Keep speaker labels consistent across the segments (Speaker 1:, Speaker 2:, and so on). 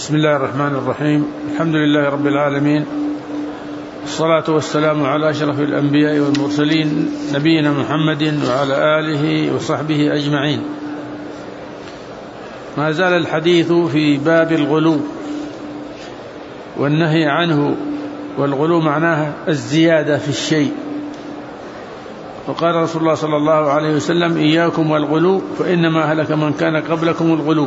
Speaker 1: بسم الله الرحمن الرحيم. الحمد لله رب العالمين، الصلاة والسلام على أشرف الأنبياء والمرسلين نبينا محمد وعلى آله وصحبه أجمعين. ما زال الحديث في باب الغلو والنهي عنه، والغلو معناه الزيادة في الشيء. وقال رسول الله صلى الله عليه وسلم: إياكم والغلو فإنما هلك من كان قبلكم الغلو.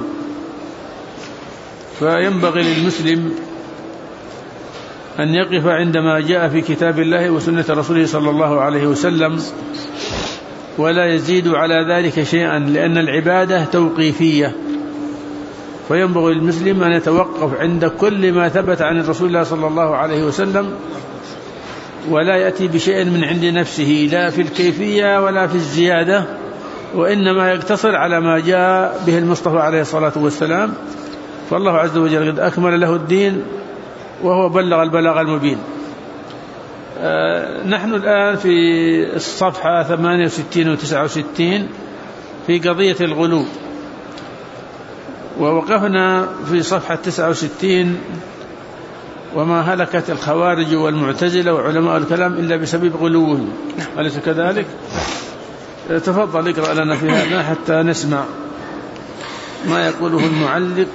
Speaker 1: فينبغي للمسلم أن يقف عندما جاء في كتاب الله وسنة رسوله صلى الله عليه وسلم، ولا يزيد على ذلك شيئا، لأن العبادة توقيفية. فينبغي للمسلم أن يتوقف عند كل ما ثبت عن رسول الله صلى الله عليه وسلم، ولا يأتي بشيء من عند نفسه، لا في الكيفية ولا في الزيادة، وإنما يقتصر على ما جاء به المصطفى عليه الصلاة والسلام. فالله عز وجل قد أكمل له الدين وهو بلغ البلاغ المبين. نحن الآن في الصفحة 68 و 69 في قضية الغلو، ووقفنا في صفحة 69: وما هلكت الخوارج والمعتزلة وعلماء الكلام إلا بسبب غلوهم. أليس كذلك؟ تفضل اقرأ لنا في هذا حتى نسمع ما يقوله المعلق.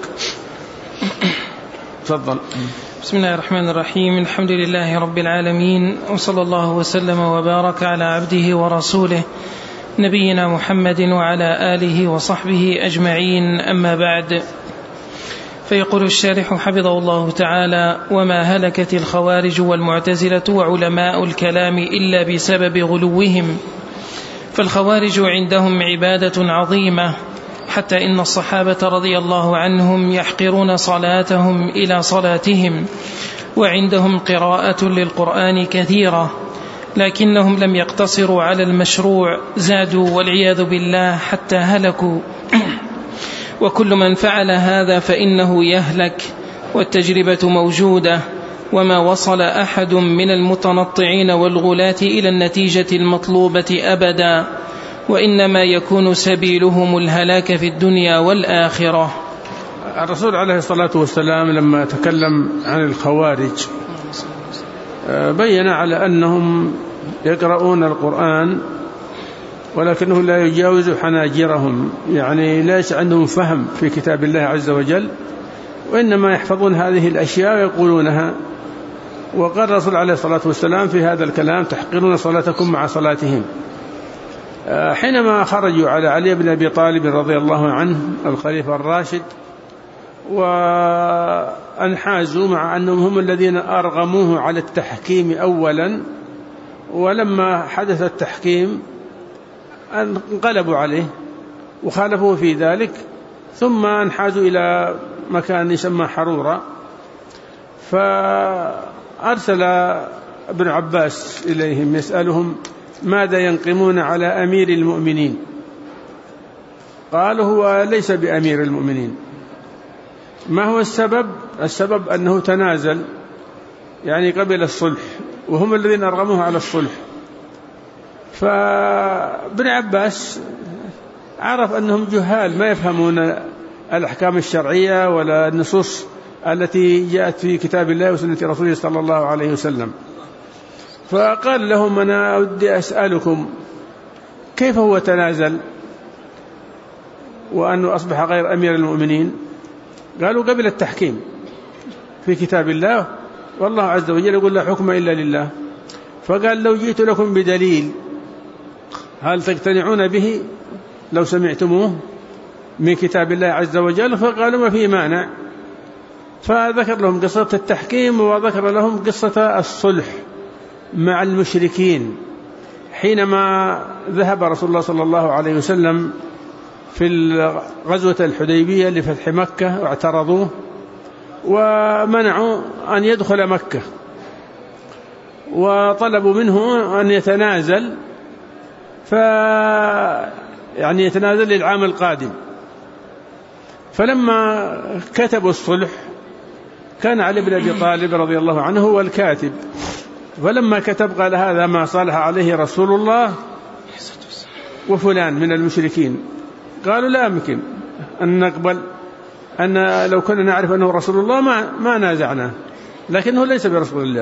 Speaker 1: تفضل.
Speaker 2: بسم الله الرحمن الرحيم. الحمد لله رب العالمين، وصلى الله وسلم وبارك على عبده ورسوله نبينا محمد وعلى آله وصحبه أجمعين. أما بعد، فيقول الشارح حفظه الله تعالى: وما هلكت الخوارج والمعتزلة وعلماء الكلام إلا بسبب غلوهم. فالخوارج عندهم عبادة عظيمة، حتى إن الصحابة رضي الله عنهم يحقرون صلاتهم إلى صلاتهم، وعندهم قراءة للقرآن كثيرة، لكنهم لم يقتصروا على المشروع، زادوا والعياذ بالله حتى هلكوا. وكل من فعل هذا فإنه يهلك، والتجربة موجودة، وما وصل أحد من المتنطعين والغلاة إلى النتيجة المطلوبة أبدا، وإنما يكون سبيلهم الهلاك في الدنيا والآخرة.
Speaker 1: الرسول عليه الصلاة والسلام لما تكلم عن الخوارج بين على أنهم يقرؤون القرآن ولكنه لا يجاوز حناجرهم، يعني ليس عندهم فهم في كتاب الله عز وجل، وإنما يحفظون هذه الأشياء ويقولونها. وقال الرسول عليه الصلاة والسلام في هذا الكلام: تحقرون صلاتكم مع صلاتهم. حينما خرجوا على علي بن أبي طالب رضي الله عنه الخليفة الراشد وأنحازوا، مع أنهم هم الذين أرغموه على التحكيم أولا، ولما حدث التحكيم انقلبوا عليه وخالفوه في ذلك، ثم انحازوا إلى مكان يسمى حرورة. فأرسل ابن عباس إليهم يسألهم: ماذا ينقمون على أمير المؤمنين؟ قالوا: هو ليس بأمير المؤمنين. ما هو السبب؟ السبب أنه تنازل، يعني قبل الصلح، وهم الذين أرغموه على الصلح. فابن عباس عرف أنهم جهال ما يفهمون الأحكام الشرعية ولا النصوص التي جاءت في كتاب الله وسنة رسوله صلى الله عليه وسلم. فقال لهم: أنا أودي أسألكم كيف هو تنازل وأنه أصبح غير أمير المؤمنين؟ قالوا: قبل التحكيم في كتاب الله، والله عز وجل يقول: لا حكم إلا لله. فقال: لو جئت لكم بدليل هل تقتنعون به لو سمعتموه من كتاب الله عز وجل؟ فقالوا: ما في مانع. فذكر لهم قصة التحكيم، وذكر لهم قصة الصلح مع المشركين حينما ذهب رسول الله صلى الله عليه وسلم في غزوة الحديبية لفتح مكة، واعترضوه ومنعوا أن يدخل مكة، وطلبوا منه أن يتنازل، يعني يتنازل للعام القادم. فلما كتبوا الصلح كان علي بن أبي طالب رضي الله عنه هو الكاتب، فلما كتب قال: هذا ما صالح عليه رسول الله وفلان من المشركين. قالوا: لا يمكن أن نقبل أن لو كنا نعرف أنه رسول الله ما نازعناه، لكنه ليس برسول الله.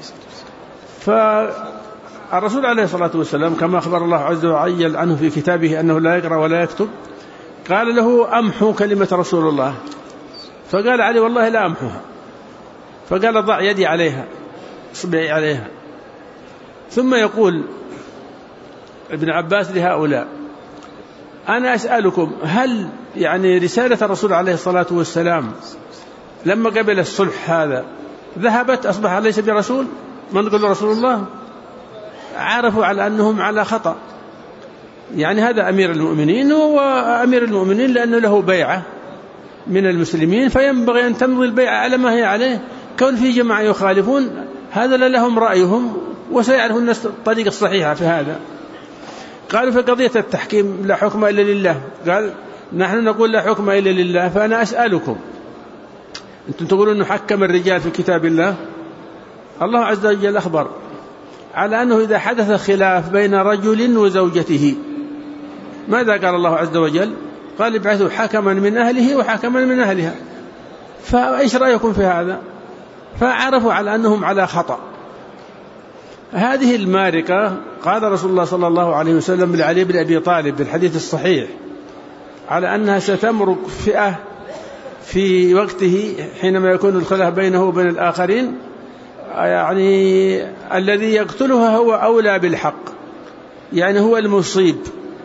Speaker 1: فالرسول عليه الصلاة والسلام كما أخبر الله عز وجل عنه في كتابه أنه لا يقرأ ولا يكتب، قال له أمحو كلمة رسول الله، فقال علي والله لا أمحوها، فقال ضع يدي عليها، اصبعي عليها. ثم يقول ابن عباس لهؤلاء: أنا أسألكم، هل يعني رسالة الرسول عليه الصلاة والسلام لما قبل الصلح هذا ذهبت أصبح ليس برسول؟ ما نقول رسول الله؟ عرفوا على أنهم على خطأ. يعني هذا أمير المؤمنين، هو أمير المؤمنين لأنه له بيعة من المسلمين، فينبغي أن تمضي البيعة على ما هي عليه. كون في جماعة يخالفون هذا لهم رأيهم، وسيعرف الناس الطريقة الصحيحة في هذا. قالوا في قضية التحكيم لا حكم إلا لله، قال نحن نقول لا حكم إلا لله. فأنا أسألكم، أنتم تقولون أنه حكم الرجال في كتاب الله، الله عز وجل أخبر على أنه إذا حدث خلاف بين رجل وزوجته ماذا قال الله عز وجل؟ قال ابعثوا حكما من أهله وحكما من أهلها. فإيش رأيكم في هذا؟ فعرفوا على أنهم على خطأ. هذه الماركة قال رسول الله صلى الله عليه وسلم لعلي بن أبي طالب بالحديث الصحيح على أنها ستمرق فئة في وقته حينما يكون الخلاف بينه وبين الآخرين، يعني الذي يقتلها هو أولى بالحق، يعني هو المصيب.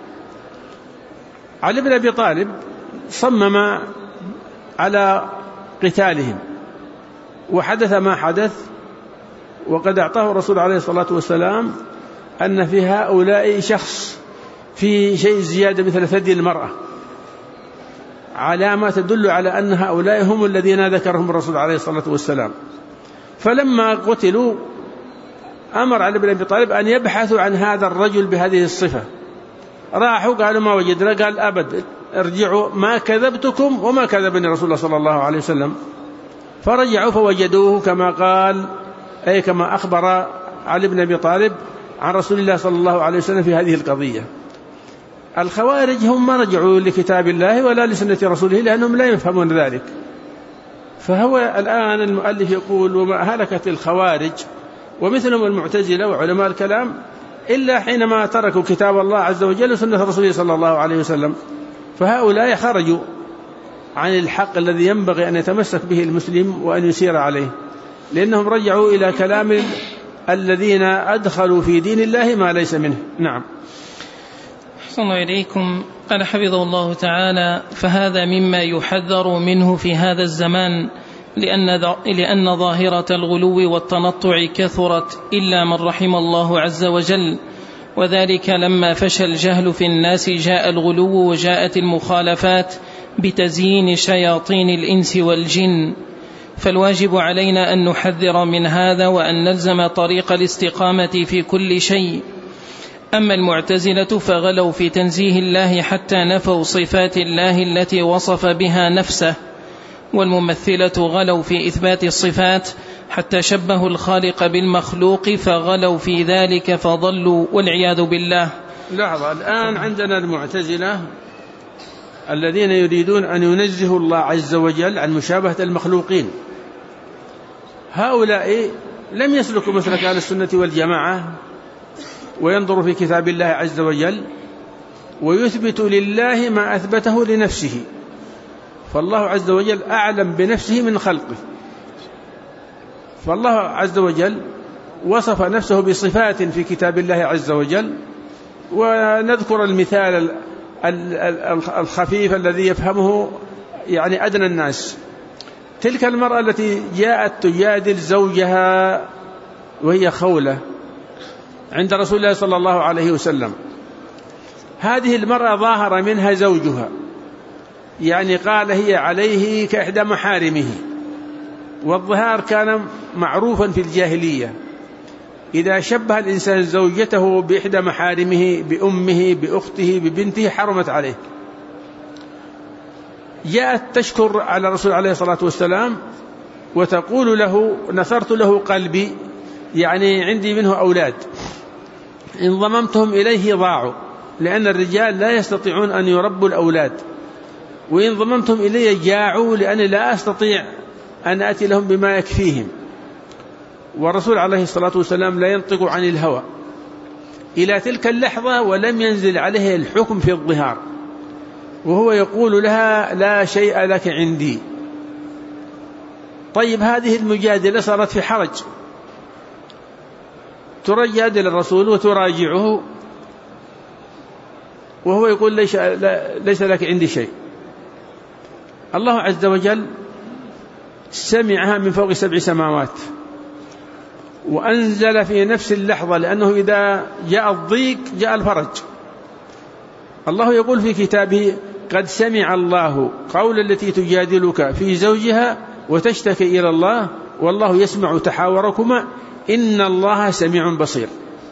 Speaker 1: علي بن أبي طالب صمم على قتالهم، وحدث ما حدث، وقد أعطاه الرسول عليه الصلاة والسلام أن في هؤلاء شخص في شيء زيادة مثل ثدي المرأة، علامة تدل على أن هؤلاء هم الذين ذكرهم الرسول عليه الصلاة والسلام. فلما قتلوا أمر علي بن أبي طالب أن يبحثوا عن هذا الرجل بهذه الصفة. راحوا قالوا ما وجدنا، قال أبد ارجعوا، ما كذبتكم وما كذبني رسول الله صلى الله عليه وسلم. فرجعوا فوجدوه كما قال، أي كما أخبر علي بن أبي طالب عن رسول الله صلى الله عليه وسلم في هذه القضية. الخوارج هم ما رجعوا لكتاب الله ولا لسنة رسوله لأنهم لا يفهمون ذلك. فهو الآن المؤلف يقول: وما هلكت الخوارج ومثلهم المعتزلة وعلماء الكلام إلا حينما تركوا كتاب الله عز وجل وسنة رسوله صلى الله عليه وسلم. فهؤلاء خرجوا عن الحق الذي ينبغي أن يتمسك به المسلم وأن يسير عليه، لأنهم رجعوا إلى كلام الذين أدخلوا في دين الله ما ليس منه. نعم.
Speaker 2: أحسن الله إليكم. قال حفظه الله تعالى: فهذا مما يحذر منه في هذا الزمان، لأن ظاهرة الغلو والتنطع كثرت إلا من رحم الله عز وجل، وذلك لما فشى الجهل في الناس جاء الغلو وجاءت المخالفات بتزيين شياطين الإنس والجن. فالواجب علينا أن نحذر من هذا وأن نلزم طريق الاستقامة في كل شيء. أما المعتزلة فغلوا في تنزيه الله حتى نفوا صفات الله التي وصف بها نفسه، والممثلة غلوا في إثبات الصفات حتى شبهوا الخالق بالمخلوق فغلوا في ذلك فضلوا والعياذ بالله.
Speaker 1: لحظة، الآن عندنا المعتزلة الذين يريدون أن ينزهوا الله عز وجل عن مشابهة المخلوقين. هؤلاء لم يسلكوا مسلك أهل السنة والجماعة وينظروا في كتاب الله عز وجل ويثبت لله ما أثبته لنفسه، فالله عز وجل أعلم بنفسه من خلقه. فالله عز وجل وصف نفسه بصفات في كتاب الله عز وجل، ونذكر المثال الخفيف الذي يفهمه يعني أدنى الناس. تلك المرأة التي جاءت تجادل زوجها وهي خولة عند رسول الله صلى الله عليه وسلم، هذه المرأة ظاهر منها زوجها، يعني قال هي عليه كإحدى محارمه، والظهار كان معروفا في الجاهلية. إذا شبه الإنسان زوجته بإحدى محارمه بأمه بأخته ببنته حرمت عليه. جاءت تشكر على الرسول عليه الصلاة والسلام وتقول له: نثرت له قلبي، يعني عندي منه أولاد إن ضممتهم إليه ضاعوا، لأن الرجال لا يستطيعون أن يربوا الأولاد، وإن ضممتهم إلي جاعوا لأني لا أستطيع أن أتي لهم بما يكفيهم. والرسول عليه الصلاة والسلام لا ينطق عن الهوى إلى تلك اللحظة ولم ينزل عليه الحكم في الظهار، وهو يقول لها لا شيء لك عندي. طيب هذه المجادلة صارت في حرج، تجادل الرسول وتراجعه وهو يقول ليس لك عندي شيء. الله عز وجل سمعها من فوق 7 سماوات وأنزل في نفس اللحظة، لأنه إذا جاء الضيق جاء الفرج. الله يقول في كتابه قد سمع الله قول التي تجادلك في زوجها وتشتكي إلى الله والله يسمع تحاوركما إن الله سميع بصير.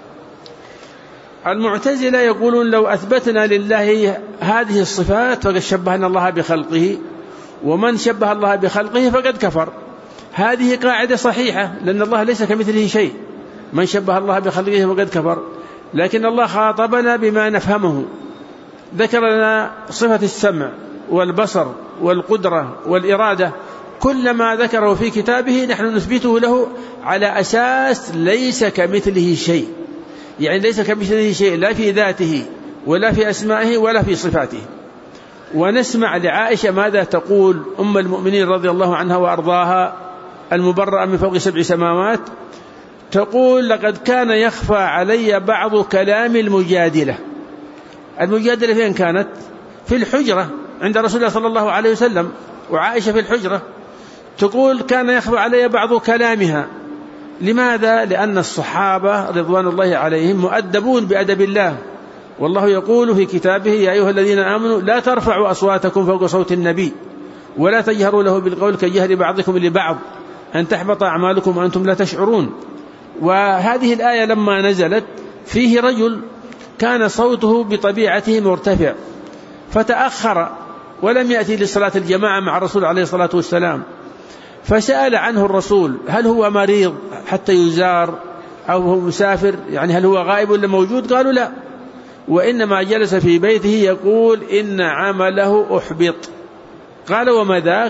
Speaker 1: المعتزلة يقولون لو أثبتنا لله هذه الصفات فقد شبهنا الله بخلقه، ومن شبه الله بخلقه فقد كفر. هذه قاعدة صحيحة، لأن الله ليس كمثله شيء، من شبه الله بخلقه فقد كفر. لكن الله خاطبنا بما نفهمه، ذكر لنا صفة السمع والبصر والقدرة والإرادة، كل ما ذكره في كتابه نحن نثبته له على أساس ليس كمثله شيء، يعني ليس كمثله شيء لا في ذاته ولا في أسمائه ولا في صفاته. ونسمع لعائشة ماذا تقول أم المؤمنين رضي الله عنها وأرضاها المبرأة من فوق 7 سماوات، تقول لقد كان يخفى علي بعض كلام المجادلة. المجادلة فين كانت؟ في الحجرة عند رسول الله صلى الله عليه وسلم، وعائشة في الحجرة. تقول كان يخفى علي بعض كلامها. لماذا؟ لأن الصحابة رضوان الله عليهم مؤدبون بأدب الله، والله يقول في كتابه يا أيها الذين آمنوا لا ترفعوا أصواتكم فوق صوت النبي ولا تجهروا له بالقول كجهر بعضكم لبعض أن تحبط أعمالكم وأنتم لا تشعرون. وهذه الآية لما نزلت فيه رجل كان صوته بطبيعته مرتفع فتأخر ولم يأتي لصلاة الجماعة مع الرسول عليه الصلاة والسلام، فسأل عنه الرسول هل هو مريض حتى يزار أو هو مسافر، يعني هل هو غائب ولا موجود؟ قالوا لا، وإنما جلس في بيته يقول إن عمله أحبط. قال وما ذاك؟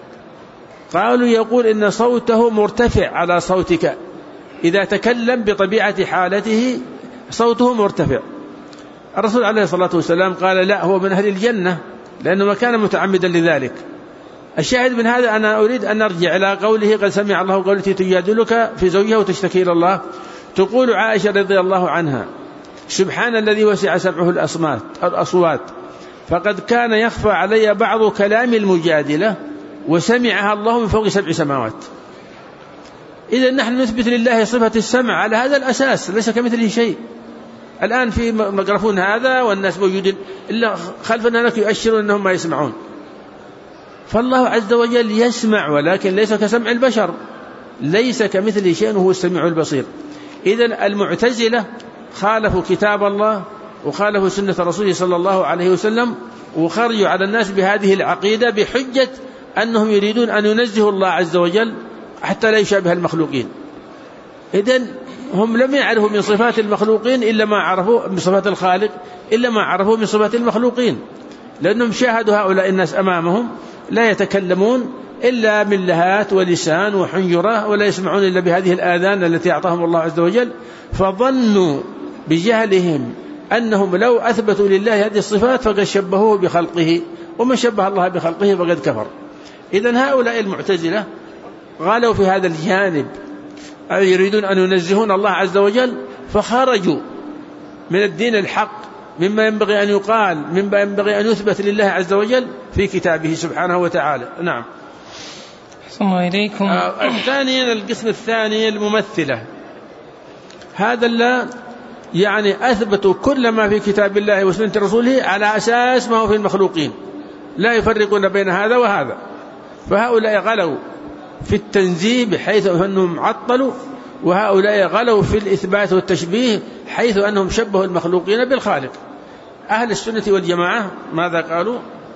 Speaker 1: قالوا يقول إن صوته مرتفع على صوتك، إذا تكلم بطبيعة حالته صوته مرتفع. الرسول عليه الصلاة والسلام قال لا، هو من أهل الجنة، لأنه ما كان متعمدا لذلك. الشاهد من هذا أنا أريد أن نرجع إلى قوله قد سمع الله قول التي تجادلك في زوجها وتشتكي إلى الله. تقول عائشة رضي الله عنها سبحان الذي وسع سمعه الأصوات فقد كان يخفى علي بعض كلام المجادلة وسمعها الله من فوق 7 سماوات. إذا نحن نثبت لله صفة السمع على هذا الأساس، ليس كمثله شيء. الآن في ميكروفون هذا والناس موجودين إلا خلفنا لك يؤشرون أنهم ما يسمعون. فالله عز وجل يسمع ولكن ليس كسمع البشر، ليس كمثله شيء وهو السميع البصير. إذن المعتزلة خالفوا كتاب الله وخالفوا سنة رسوله صلى الله عليه وسلم، وخرجوا على الناس بهذه العقيدة بحجة أنهم يريدون أن ينزهوا الله عز وجل حتى لا يشابه المخلوقين. إذن هم لم يعرفوا من صفات المخلوقين إلا ما عرفوا من صفات الخالق إلا ما عرفوا من صفات المخلوقين، لأنهم شاهدوا هؤلاء الناس أمامهم لا يتكلمون إلا من لهات ولسان وحنجرة، ولا يسمعون إلا بهذه الآذان التي أعطاهم الله عز وجل، فظنوا بجهلهم أنهم لو أثبتوا لله هذه الصفات فقد شبهوه بخلقه، ومن شبه الله بخلقه فقد كفر. إذن هؤلاء المعتزلة غالوا في هذا الجانب، يريدون أن ينزهون الله عز وجل، فخرجوا من الدين الحق مما ينبغي أن يقال، مما ينبغي أن يثبت لله عز وجل في كتابه سبحانه وتعالى. نعم.
Speaker 2: أحسن الله إليكم.
Speaker 1: الثاني القسم الثاني الممثلة، هذا لا يعني أثبتوا كل ما في كتاب الله وسنة رسوله على أساس ما هو في المخلوقين، لا يفرقون بين هذا وهذا. فهؤلاء غلوا في التنزيه بحيث أنهم عطلوا، وهؤلاء غلوا في الإثبات والتشبيه حيث أنهم شبهوا المخلوقين بالخالق. أهل السنة والجماعة ماذا قالوا؟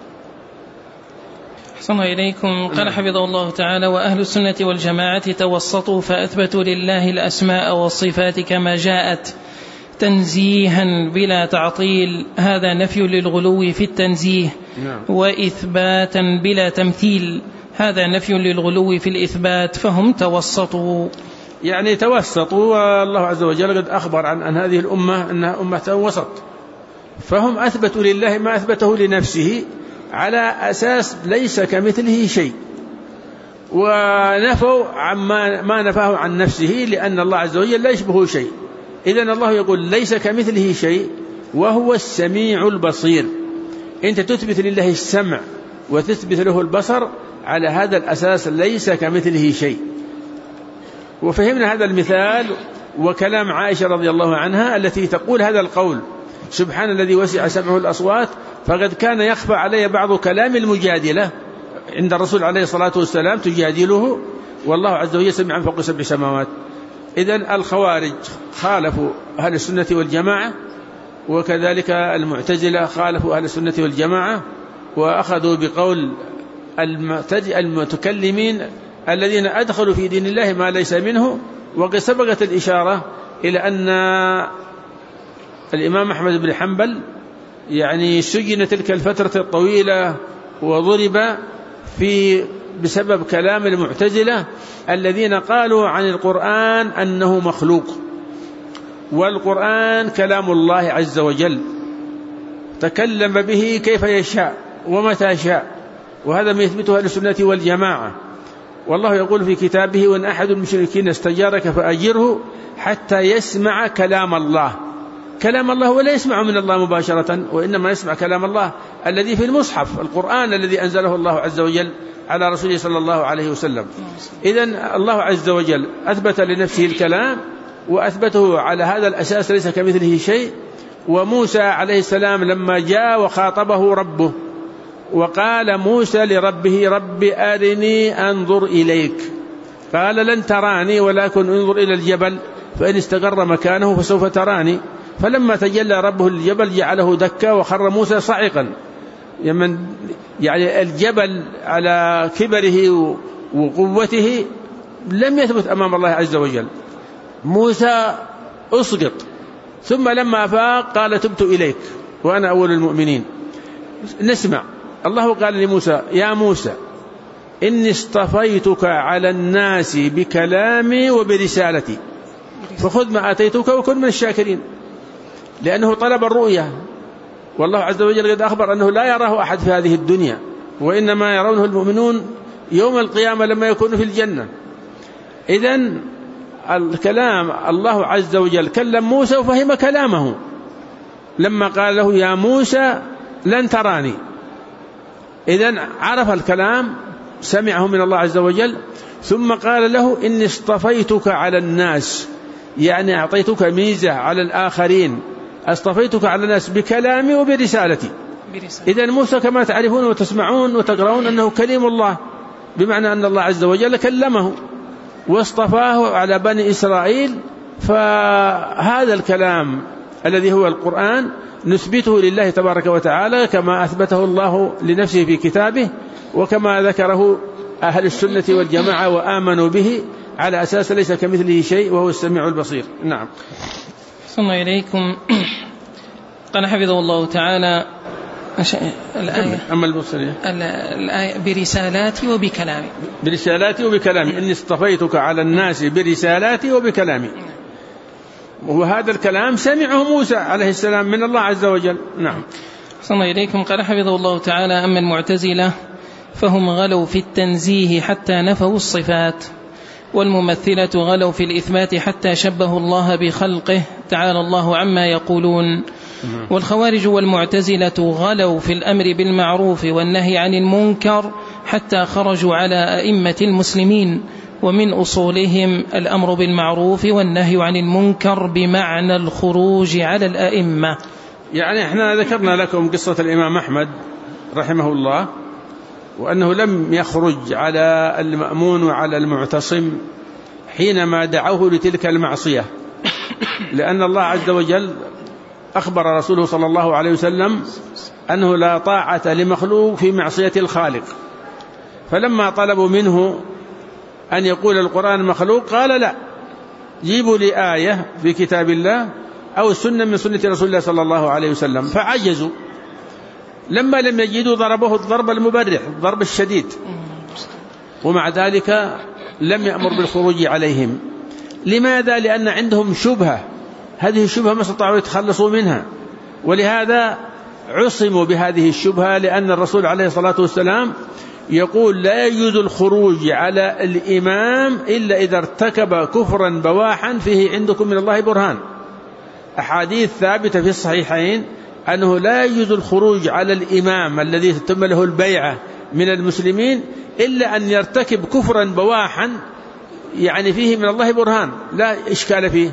Speaker 2: أحسن الله إليكم. قال حفظه الله تعالى وأهل السنة والجماعة توسطوا فأثبتوا لله الأسماء والصفات كما جاءت، تنزيها بلا تعطيل، هذا نفي للغلو في التنزيه. وإثباتا بلا تمثيل، هذا نفي للغلو في الإثبات، فهم توسطوا.
Speaker 1: يعني توسطوا، والله عز وجل قد أخبر عن هذه الأمة أنها أمة وسط، فهم أثبتوا لله ما أثبته لنفسه على أساس ليس كمثله شيء، ونفوا عما ما نفاه عن نفسه، لأن الله عز وجل لا يشبهه شيء. إذن الله يقول ليس كمثله شيء وهو السميع البصير. أنت تثبت لله السمع وتثبت له البصر، على هذا الأساس ليس كمثله شيء. وفهمنا هذا المثال وكلام عائشة رضي الله عنها التي تقول هذا القول: سبحان الذي وسع سمعه الأصوات، فقد كان يخفى علي بعض كلام المجادلة عند الرسول عليه الصلاة والسلام تجادله، والله عز وجل سمع فوق 7 سماوات. إذن الخوارج خالفوا أهل السنة والجماعة، وكذلك المعتزلة خالفوا أهل السنة والجماعة، وأخذوا بقول المتكلمين الذين أدخلوا في دين الله ما ليس منه. وقد سبقت الإشارة إلى أن الإمام أحمد بن حنبل يعني سجن تلك الفترة الطويلة وضرب بسبب كلام المعتزلة الذين قالوا عن القرآن أنه مخلوق، والقرآن كلام الله عز وجل تكلم به كيف يشاء ومتى شاء، وهذا ما يثبته أهل السنة والجماعة. والله يقول في كتابه: وإن أحد المشركين استجارك فأجره حتى يسمع كلام الله. كلام الله ولا يسمع من الله مباشرة، وإنما يسمع كلام الله الذي في المصحف، القرآن الذي أنزله الله عز وجل على رسوله صلى الله عليه وسلم. إذن الله عز وجل أثبت لنفسه الكلام، وأثبته على هذا الأساس ليس كمثله شيء. وموسى عليه السلام لما جاء وخاطبه ربه وقال موسى لربه: رب أرني أنظر إليك، قال: لن تراني ولكن انظر إلى الجبل فإن استقر مكانه فسوف تراني. فلما تجلى ربه الجبل جعله دكا وخر موسى صعقا. يعني الجبل على كبره وقوته لم يثبت أمام الله عز وجل. موسى أسقط، ثم لما فاق قال: تبت إليك وأنا أول المؤمنين. نسمع الله قال لموسى: يا موسى إني اصطفيتك على الناس بكلامي وبرسالتي فخذ ما آتيتك وكن من الشاكرين، لأنه طلب الرؤية، والله عز وجل قد أخبر أنه لا يراه أحد في هذه الدنيا، وإنما يرونه المؤمنون يوم القيامة لما يكونوا في الجنة. إذن الكلام الله عز وجل كلم موسى وفهم كلامه لما قال له: يا موسى لن تراني. إذن عرف الكلام، سمعه من الله عز وجل، ثم قال له: إني اصطفيتك على الناس، يعني أعطيتك ميزة على الآخرين، اصطفيتك على الناس بكلامي وبرسالتي. إذن موسى كما تعرفون وتسمعون وتقرؤون أنه كليم الله، بمعنى أن الله عز وجل كلمه واصطفاه على بني إسرائيل. فهذا الكلام الذي هو القرآن نثبته لله تبارك وتعالى كما أثبته الله لنفسه في كتابه، وكما ذكره أهل السنة والجماعة وآمنوا به على أساس ليس كمثله شيء وهو السميع البصير. نعم.
Speaker 2: ثم إليكم قال حفظه الله تعالى الآية:
Speaker 1: أما البصرية
Speaker 2: الآية برسالاتي وبكلامي.
Speaker 1: برسالاتي وبكلامي، إني اصطفيتك على الناس برسالاتي وبكلامي. وهذا الكلام سمعه موسى عليه السلام من الله عز وجل. نعم.
Speaker 2: ثم إليكم قال حفظه الله تعالى: أما المعتزلة فهم غلوا في التنزيه حتى نفوا الصفات، والممثلة غلوا في الإثبات حتى شبهوا الله بخلقه تعالى الله عما يقولون. والخوارج والمعتزلة غلوا في الأمر بالمعروف والنهي عن المنكر حتى خرجوا على أئمة المسلمين، ومن أصولهم الأمر بالمعروف والنهي عن المنكر بمعنى الخروج على الأئمة.
Speaker 1: يعني احنا ذكرنا لكم قصة الإمام أحمد رحمه الله، وأنه لم يخرج على المأمون وعلى المعتصم حينما دعوه لتلك المعصية، لأن الله عز وجل أخبر رسوله صلى الله عليه وسلم أنه لا طاعة لمخلوق في معصية الخالق. فلما طلبوا منه أن يقول القرآن مخلوق قال: لا، جيبوا لي آية في كتاب الله أو السنة من سنة رسول الله صلى الله عليه وسلم، فعجزوا. لما لم يجدوا ضربوه الضرب المبرح، الضرب الشديد، ومع ذلك لم يأمر بالخروج عليهم. لماذا؟ لأن عندهم شبهة، هذه الشبهة ما استطاعوا يتخلصوا منها، ولهذا عصموا بهذه الشبهة. لأن الرسول عليه الصلاة والسلام يقول لا يجوز الخروج على الإمام إلا إذا ارتكب كفرا بواحا فيه عندكم من الله برهان. أحاديث ثابتة في الصحيحين أنه لا يجوز الخروج على الإمام الذي تتم له البيعة من المسلمين إلا أن يرتكب كفرا بواحا يعني فيه من الله برهان لا إشكال فيه.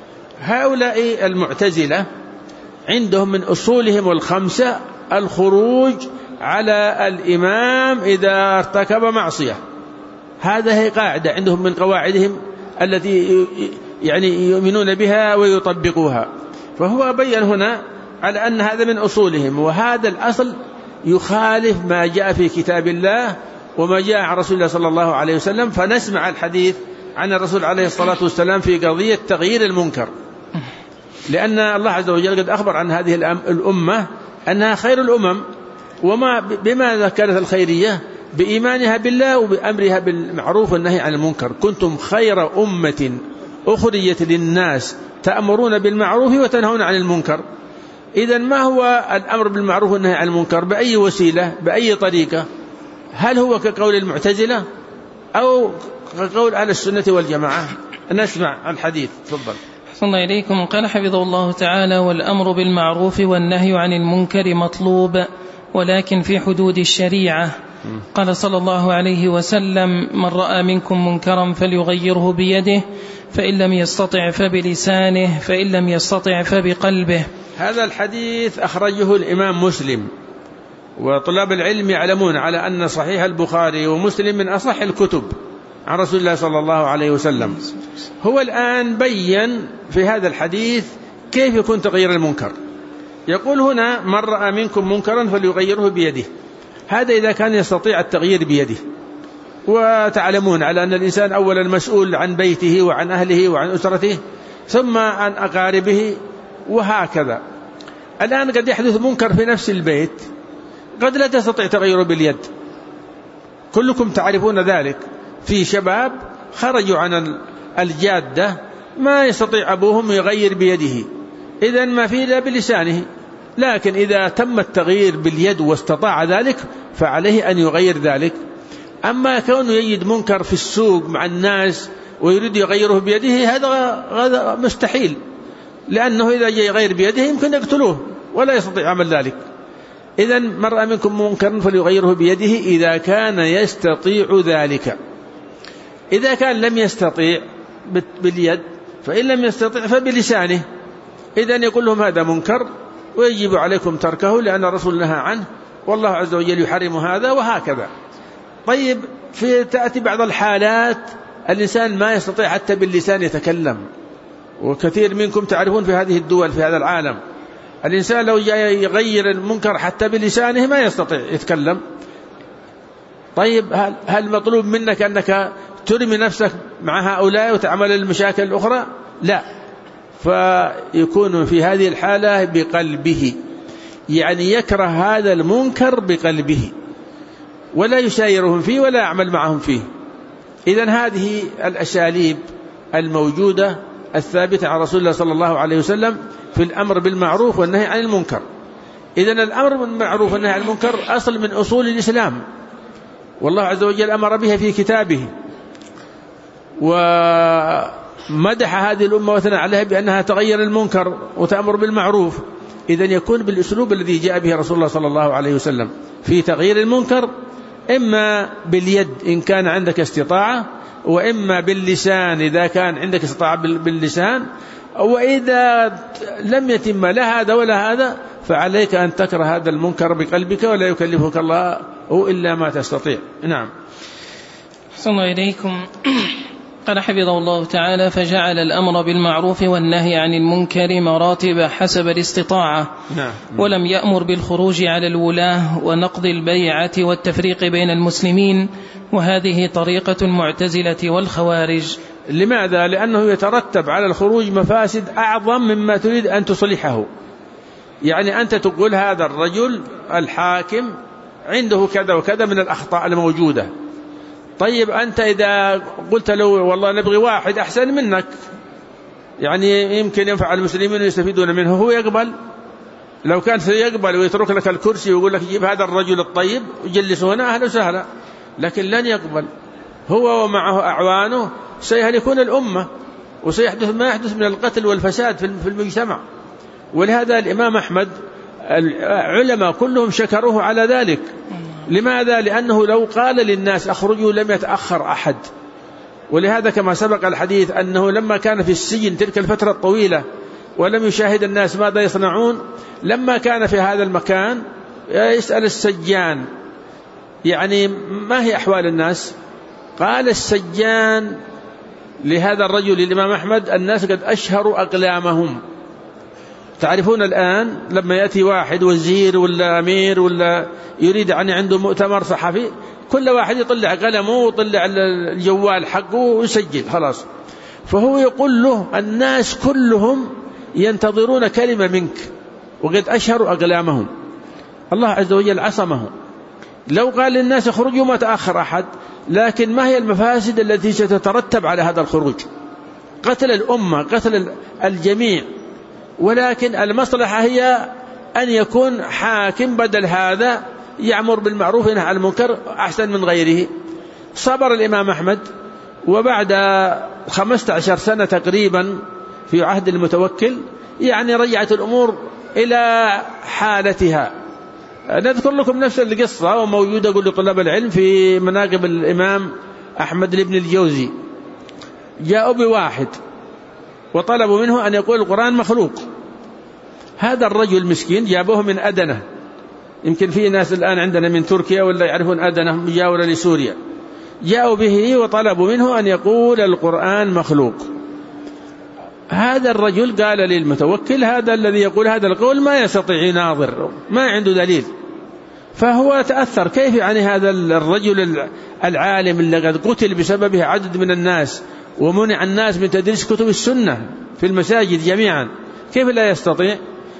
Speaker 1: هؤلاء المعتزلة عندهم من أصولهم الخمسة الخروج على الإمام إذا ارتكب معصية. هذا هي قاعدة عندهم من قواعدهم التي يعني يؤمنون بها ويطبقوها. فهو بيّن هنا على أن هذا من أصولهم، وهذا الأصل يخالف ما جاء في كتاب الله وما جاء عن رسول الله صلى الله عليه وسلم. فنسمع الحديث عن الرسول عليه الصلاة والسلام في قضية تغيير المنكر، لأن الله عز وجل قد أخبر عن هذه الأمة أنها خير الأمم. وما بماذا كانت الخيرية؟ بإيمانها بالله وبأمرها بالمعروف والنهي عن المنكر. كنتم خير أمة أخرجت للناس تأمرون بالمعروف وتنهون عن المنكر. إذن ما هو الأمر بالمعروف والنهي عن المنكر؟ بأي وسيلة، بأي طريقة؟ هل هو كقول المعتزلة أو كقول أهل السنة والجماعة؟ نسمع الحديث. تفضل.
Speaker 2: أحسن الله إليكم. قال حفظه الله تعالى: والأمر بالمعروف والنهي عن المنكر مطلوب ولكن في حدود الشريعة. قال صلى الله عليه وسلم: من رأى منكم منكرا فليغيره بيده، فإن لم يستطع فبلسانه، فإن لم يستطع فبقلبه.
Speaker 1: هذا الحديث أخرجه الإمام مسلم، وطلاب العلم يعلمون على أن صحيح البخاري ومسلم من أصح الكتب عن رسول الله صلى الله عليه وسلم. هو الآن بيّن في هذا الحديث كيف يكون تغيير المنكر. يقول هنا: من رأى منكم منكرا فليغيره بيده. هذا إذا كان يستطيع التغيير بيده. وتعلمون على أن الإنسان أولا مسؤول عن بيته وعن أهله وعن أسرته ثم عن أقاربه وهكذا. الآن قد يحدث منكر في نفس البيت قد لا تستطيع تغيره باليد، كلكم تعرفون ذلك. في شباب خرجوا عن الجادة ما يستطيع أبوهم يغير بيده، إذن ما فيه لا بلسانه. لكن إذا تم التغيير باليد واستطاع ذلك فعليه أن يغير ذلك. أما كونه يجد منكر في السوق مع الناس ويريد يغيره بيده هذا مستحيل، لأنه إذا جاء يغير بيده يمكن يقتلوه ولا يستطيع عمل ذلك. إذن من رأى منكم منكرا فليغيره بيده إذا كان يستطيع ذلك. إذا كان لم يستطيع باليد فإن لم يستطيع فبلسانه. إذن يقول لهم هذا منكر ويجب عليكم تركه لأن الرسول نهى عنه والله عز وجل يحرم هذا، وهكذا. طيب، تأتي بعض الحالات الإنسان ما يستطيع حتى باللسان يتكلم، وكثير منكم تعرفون في هذه الدول في هذا العالم الإنسان لو جاء يغير المنكر حتى بلسانه ما يستطيع يتكلم. طيب، هل مطلوب منك أنك ترمي نفسك مع هؤلاء وتعمل المشاكل الأخرى؟ لا. فيكون في هذه الحالة بقلبه، يعني يكره هذا المنكر بقلبه ولا يسايرهم فيه ولا يعمل معهم فيه. إذن هذه الأساليب الموجودة الثابتة عن رسول الله صلى الله عليه وسلم في الأمر بالمعروف والنهي عن المنكر. إذن الأمر بالمعروف والنهي عن المنكر أصل من أصول الإسلام، والله عز وجل أمر بها في كتابه ومدح هذه الأمة وثنى عليها بأنها تغير المنكر وتأمر بالمعروف. إذن يكون بالأسلوب الذي جاء به رسول الله صلى الله عليه وسلم في تغيير المنكر، إما باليد إن كان عندك استطاعة، وإما باللسان إذا كان عندك استطاعة باللسان. وإذا لم يتم لا هذا ولا هذا فعليك أن تكره هذا المنكر بقلبك ولا يكلفك الله إلا ما تستطيع. نعم.
Speaker 2: أحسن الله إليكم. قال حفظه الله تعالى: فجعل الأمر بالمعروف والنهي عن المنكر مراتب حسب الاستطاعة.
Speaker 1: نعم.
Speaker 2: ولم يأمر بالخروج على الولاة ونقض البيعة والتفريق بين المسلمين، وهذه طريقة المعتزلة والخوارج.
Speaker 1: لماذا؟ لأنه يترتب على الخروج مفاسد أعظم مما تريد أن تصلحه. يعني أنت تقول هذا الرجل الحاكم عنده كذا وكذا من الأخطاء الموجودة. طيب أنت إذا قلت له والله نبغي واحد أحسن منك يعني يمكن ينفع المسلمين ويستفيدون منه، هو يقبل؟ لو كان سيقبل ويترك لك الكرسي ويقول لك جيب هذا الرجل الطيب وجلسه هنا أهلا وسهلا، لكن لن يقبل. هو ومعه أعوانه سيهلكون الأمة وسيحدث ما يحدث من القتل والفساد في المجتمع. ولهذا الإمام أحمد العلماء كلهم شكروه على ذلك. لماذا؟ لأنه لو قال للناس أخرجوا لم يتأخر أحد. ولهذا كما سبق الحديث أنه لما كان في السجن تلك الفترة الطويلة ولم يشاهد الناس ماذا يصنعون، لما كان في هذا المكان يسأل السجان يعني ما هي أحوال الناس؟ قال السجان لهذا الرجل الإمام أحمد الناس قد أشهروا أقلامهم. تعرفون الآن لما يأتي واحد وزير ولا أمير ولا يريد أن عنده مؤتمر صحفي كل واحد يطلع قلمه ويطلع الجوال حقه ويسجل خلاص. فهو يقول له الناس كلهم ينتظرون كلمة منك وقد أشهروا أقلامهم. الله عز وجل عصمه. لو قال للناس اخرجوا ما تأخر أحد. لكن ما هي المفاسد التي ستترتب على هذا الخروج؟ قتل الأمة، قتل الجميع. ولكن المصلحة هي أن يكون حاكم بدل هذا يأمر بالمعروف وينهى عن المنكر أحسن من غيره. صبر الإمام أحمد، وبعد 15 سنة تقريبا في عهد المتوكل يعني رجعت الأمور إلى حالتها. نذكر لكم نفس القصة وموجودة أقول لطلاب العلم في مناقب الإمام أحمد بن الجوزي. جاءوا بواحد وطلبوا منه أن يقول القرآن مخلوق. هذا الرجل مسكين جابوه من أدنة، يمكن في ناس الآن عندنا من تركيا ولا يعرفون أدنة مجاورة لسوريا. جاءوا به وطلبوا منه أن يقول القرآن مخلوق. هذا الرجل قال للمتوكل هذا الذي يقول هذا القول ما يستطيع يناظر، ما عنده دليل. فهو تأثر كيف يعني هذا الرجل العالم اللي قد قتل بسببه عدد من الناس ومنع الناس من تدريس كتب السنة في المساجد جميعا، كيف لا يستطيع؟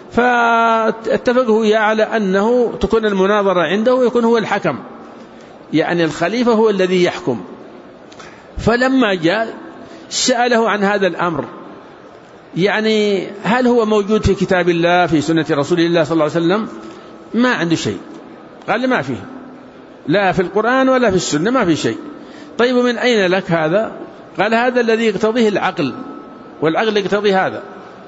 Speaker 1: فاتفقوا إياه على أنه تكون المناظرة عنده ويكون هو الحكم، يعني الخليفة هو الذي يحكم. فلما جاء سأله عن هذا الأمر، يعني هل هو موجود في كتاب الله في سنة رسول الله صلى الله عليه وسلم؟ ما عنده شيء. قال لي ما فيه، لا في القرآن ولا في السنة ما في شيء. طيب من أين لك هذا؟ قال هذا الذي يقتضيه العقل، والعقل يقتضي هذا.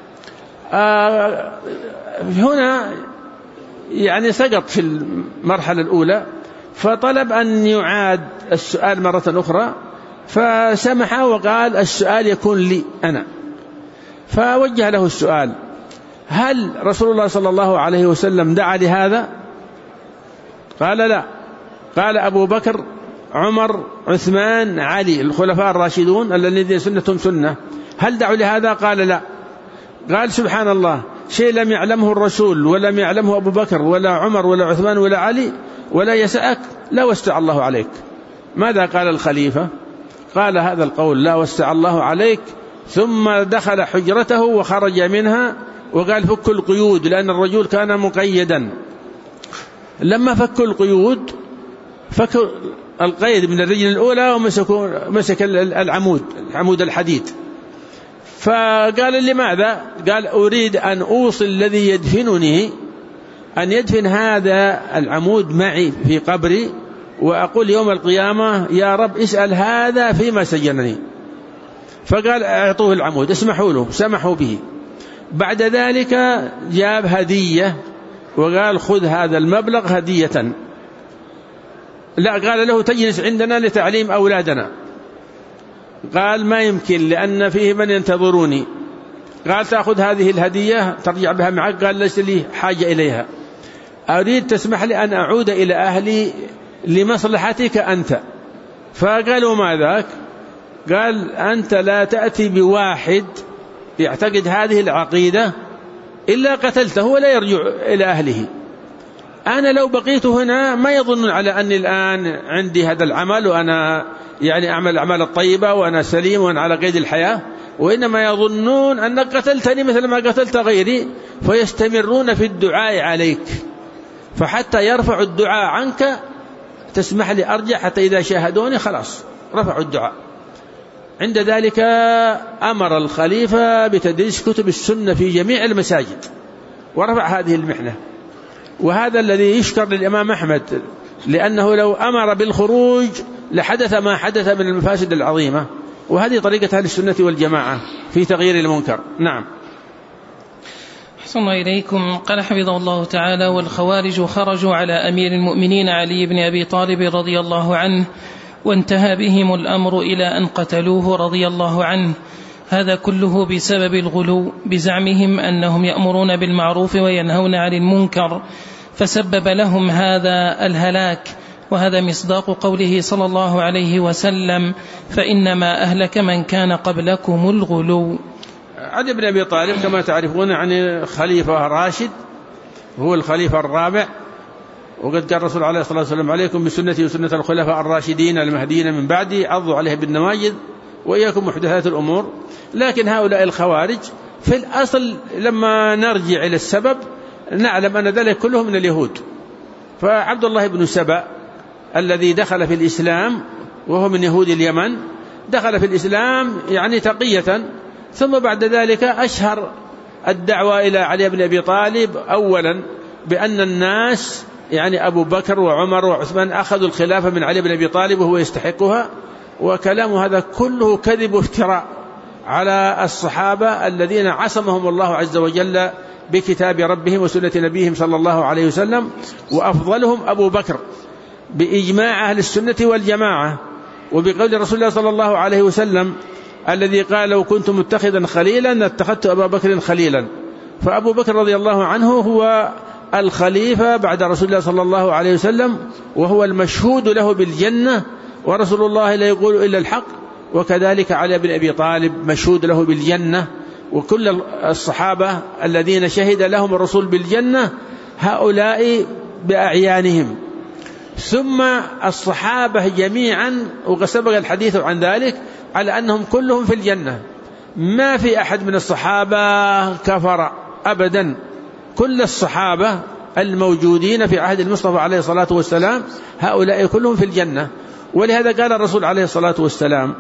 Speaker 1: هنا يعني سقط في المرحلة الأولى، فطلب أن يعاد السؤال مرة أخرى، فسمح وقال السؤال يكون لي أنا. فوجه له السؤال: هل رسول الله صلى الله عليه وسلم دعا لهذا؟ قال لا. قال أبو بكر عمر عثمان علي الخلفاء الراشدون الذين سنتهم سنة هل دعوا لهذا؟ قال لا. قال سبحان الله، شيء لم يعلمه الرسول ولم يعلمه أبو بكر ولا عمر ولا عثمان ولا علي ولا يسأك لا وسع الله عليك. ماذا قال الخليفة؟ قال هذا القول لا وسع الله عليك، ثم دخل حجرته وخرج منها وقال فك القيود، لأن الرجل كان مقيدا. لما فكوا القيود فكوا القيد من الرجل الأولى ومسك العمود الحديد. فقال لماذا؟ قال أريد أن أوصل الذي يدفنني أن يدفن هذا العمود معي في قبري، وأقول يوم القيامة يا رب اسأل هذا فيما سجنني. فقال اعطوه العمود، اسمحوا له، سمحوا به. بعد ذلك جاب هدية وقال خذ هذا المبلغ هدية. لا، قال له تجلس عندنا لتعليم أولادنا. قال ما يمكن لأن فيه من ينتظروني. قال تأخذ هذه الهدية ترجع بها معك. قال ليس لي حاجة إليها، أريد تسمح لي أن أعود إلى أهلي لمصلحتك أنت. فقالوا ما ذاك؟ قال أنت لا تأتي بواحد يعتقد هذه العقيدة إلا قتلته ولا يرجع إلى أهله. أنا لو بقيت هنا ما يظن على أني الآن عندي هذا العمل وأنا يعني أعمل الأعمال الطيبة وأنا سليم وأنا على قيد الحياة، وإنما يظنون أنك قتلتني مثل ما قتلت غيري، فيستمرون في الدعاء عليك، فحتى يرفع الدعاء عنك تسمح لي أرجع، حتى إذا شاهدوني خلاص رفعوا الدعاء. عند ذلك أمر الخليفة بتدريس كتب السنة في جميع المساجد ورفع هذه المحنة. وهذا الذي يشكر للإمام أحمد، لأنه لو أمر بالخروج لحدث ما حدث من المفاسد العظيمة. وهذه طريقة أهل السنة والجماعة في تغيير المنكر. نعم.
Speaker 2: أحسن الله إليكم. قال حفظه الله تعالى: والخوارج خرجوا على أمير المؤمنين علي بن أبي طالب رضي الله عنه، وانتهى بهم الأمر إلى أن قتلوه رضي الله عنه. هذا كله بسبب الغلو، بزعمهم أنهم يأمرون بالمعروف وينهون عن المنكر، فسبب لهم هذا الهلاك. وهذا مصداق قوله صلى الله عليه وسلم: فإنما أهلك من كان قبلكم الغلو.
Speaker 1: علي بن أبي طالب كما تعرفون عن خليفة راشد، هو الخليفة الرابع، وقد قال الرسول عليه الصلاة والسلام: عليكم بسنتي وسنة الخلفاء الراشدين المهديين من بعدي، عضوا عليها بالنواجذ وإياكم محدثات الأمور. لكن هؤلاء الخوارج في الأصل لما نرجع إلى السبب نعلم أن ذلك كله من اليهود. فعبد الله بن سبأ الذي دخل في الإسلام وهو من يهود اليمن، دخل في الإسلام يعني تقية، ثم بعد ذلك أشهر الدعوة إلى علي بن أبي طالب أولا بأن الناس يعني أبو بكر وعمر وعثمان أخذوا الخلافة من علي بن أبي طالب وهو يستحقها. وكلام هذا كله كذب وافتراء على الصحابة الذين عصمهم الله عز وجل بكتاب ربهم وسنة نبيهم صلى الله عليه وسلم، وأفضلهم أبو بكر بإجماع أهل السنة والجماعة، وبقول رسول الله صلى الله عليه وسلم الذي قال: لو كنت متخذا خليلا لاتخذت أبا بكر خليلا. فأبو بكر رضي الله عنه هو الخليفة بعد رسول الله صلى الله عليه وسلم، وهو المشهود له بالجنة، ورسول الله لا يقول إلا الحق. وكذلك علي بن أبي طالب مشهود له بالجنة، وكل الصحابة الذين شهد لهم الرسول بالجنة هؤلاء بأعيانهم. ثم الصحابة جميعا، وقد سبق الحديث عن ذلك، على أنهم كلهم في الجنة، ما في أحد من الصحابة كفر أبدا. كل الصحابة الموجودين في عهد المصطفى عليه الصلاة والسلام هؤلاء كلهم في الجنة. ولهذا قال الرسول عليه الصلاة والسلام،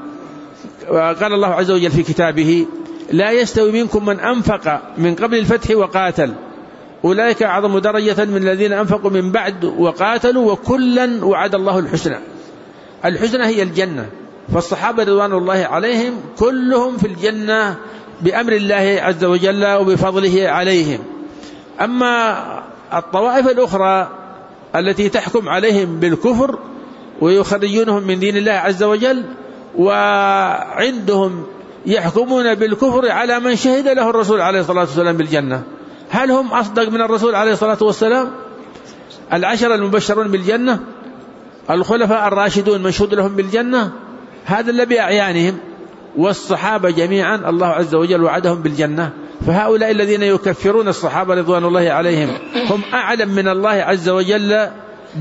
Speaker 1: قال الله عز وجل في كتابه: لا يستوي منكم من أنفق من قبل الفتح وقاتل، أولئك أعظم درجة من الذين أنفقوا من بعد وقاتلوا، وكلا وعد الله الحسنى. الحسنى هي الجنة. فالصحابة رضوان الله عليهم كلهم في الجنة بأمر الله عز وجل وبفضله عليهم. أما الطوائف الأخرى التي تحكم عليهم بالكفر ويخرجونهم من دين الله عز وجل، وعندهم يحكمون بالكفر على من شهد له الرسول عليه الصلاة والسلام بالجنة، هل هم أصدق من الرسول عليه الصلاة والسلام؟ العشر المبشرون بالجنة، الخلفاء الراشدون مشهود لهم بالجنة، هذا الذي بأعيانهم. والصحابة جميعا الله عز وجل وعدهم بالجنة. فهؤلاء الذين يكفرون الصحابة رضوان الله عليهم هم أعلم من الله عز وجل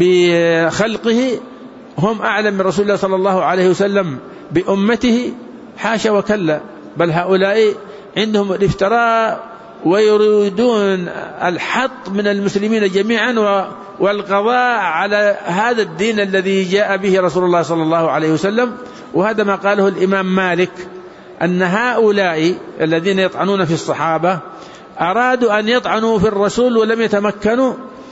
Speaker 1: بخلقه، هم أعلم من رسول الله صلى الله عليه وسلم بأمته، حاشا وكلا. بل هؤلاء عندهم الافتراء ويريدون الحط من المسلمين جميعا والقضاء على هذا الدين الذي جاء به رسول الله صلى الله عليه وسلم. وهذا ما قاله الإمام مالك، أن هؤلاء الذين يطعنون في الصحابة أرادوا أن يطعنوا في الرسول ولم يتمكنوا،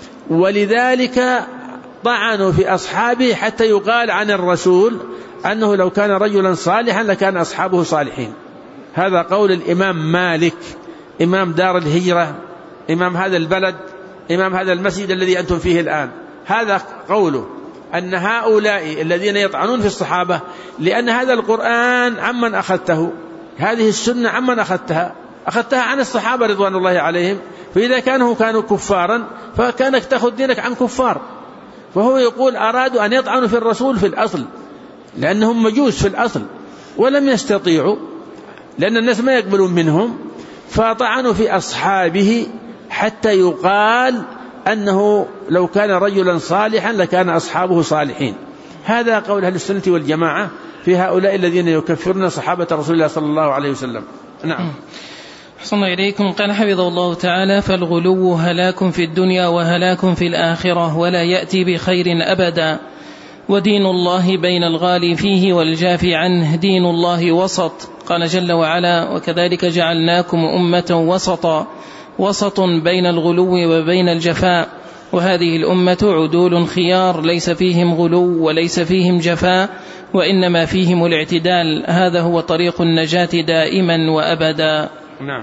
Speaker 1: ولذلك طعنوا في أصحابه حتى يقال عن الرسول أنه لو كان رجلا صالحا لكان أصحابه صالحين. هذا قول الإمام مالك، إمام دار الهجرة، إمام هذا البلد، إمام هذا المسجد الذي أنتم فيه الآن. هذا قوله، أن هؤلاء الذين يطعنون في الصحابة، لأن هذا القرآن عمن أخذته، هذه السنة عمن أخذتها عن الصحابة رضوان الله عليهم. فإذا كانوا كفارا فكانك تأخذ دينك عن كفار. فهو يقول أرادوا أن يطعنوا في الرسول في الأصل، لأنهم مجوس في الأصل ولم يستطيعوا، لأن الناس ما يقبلون منهم، فطعنوا في أصحابه حتى يقال أنه لو كان رجلا صالحا لكان أصحابه صالحين. هذا قول أهل السنة والجماعة في هؤلاء الذين يكفرون صحابة رسول الله صلى الله عليه وسلم. نعم.
Speaker 2: أحسن إليكم. قال حفظه الله تعالى: فالغلو هلاك في الدنيا وهلاك في الآخرة ولا يأتي بخير أبدا، ودين الله بين الغالي فيه والجافي عنه، دين الله وسط. قال جل وعلا: وكذلك جعلناكم أمة وسطا، وسط بين الغلو وبين الجفاء. وهذه الأمة عدول خيار، ليس فيهم غلو وليس فيهم جفاء، وإنما فيهم الاعتدال. هذا هو طريق النجاة دائما وأبدا.
Speaker 1: نعم.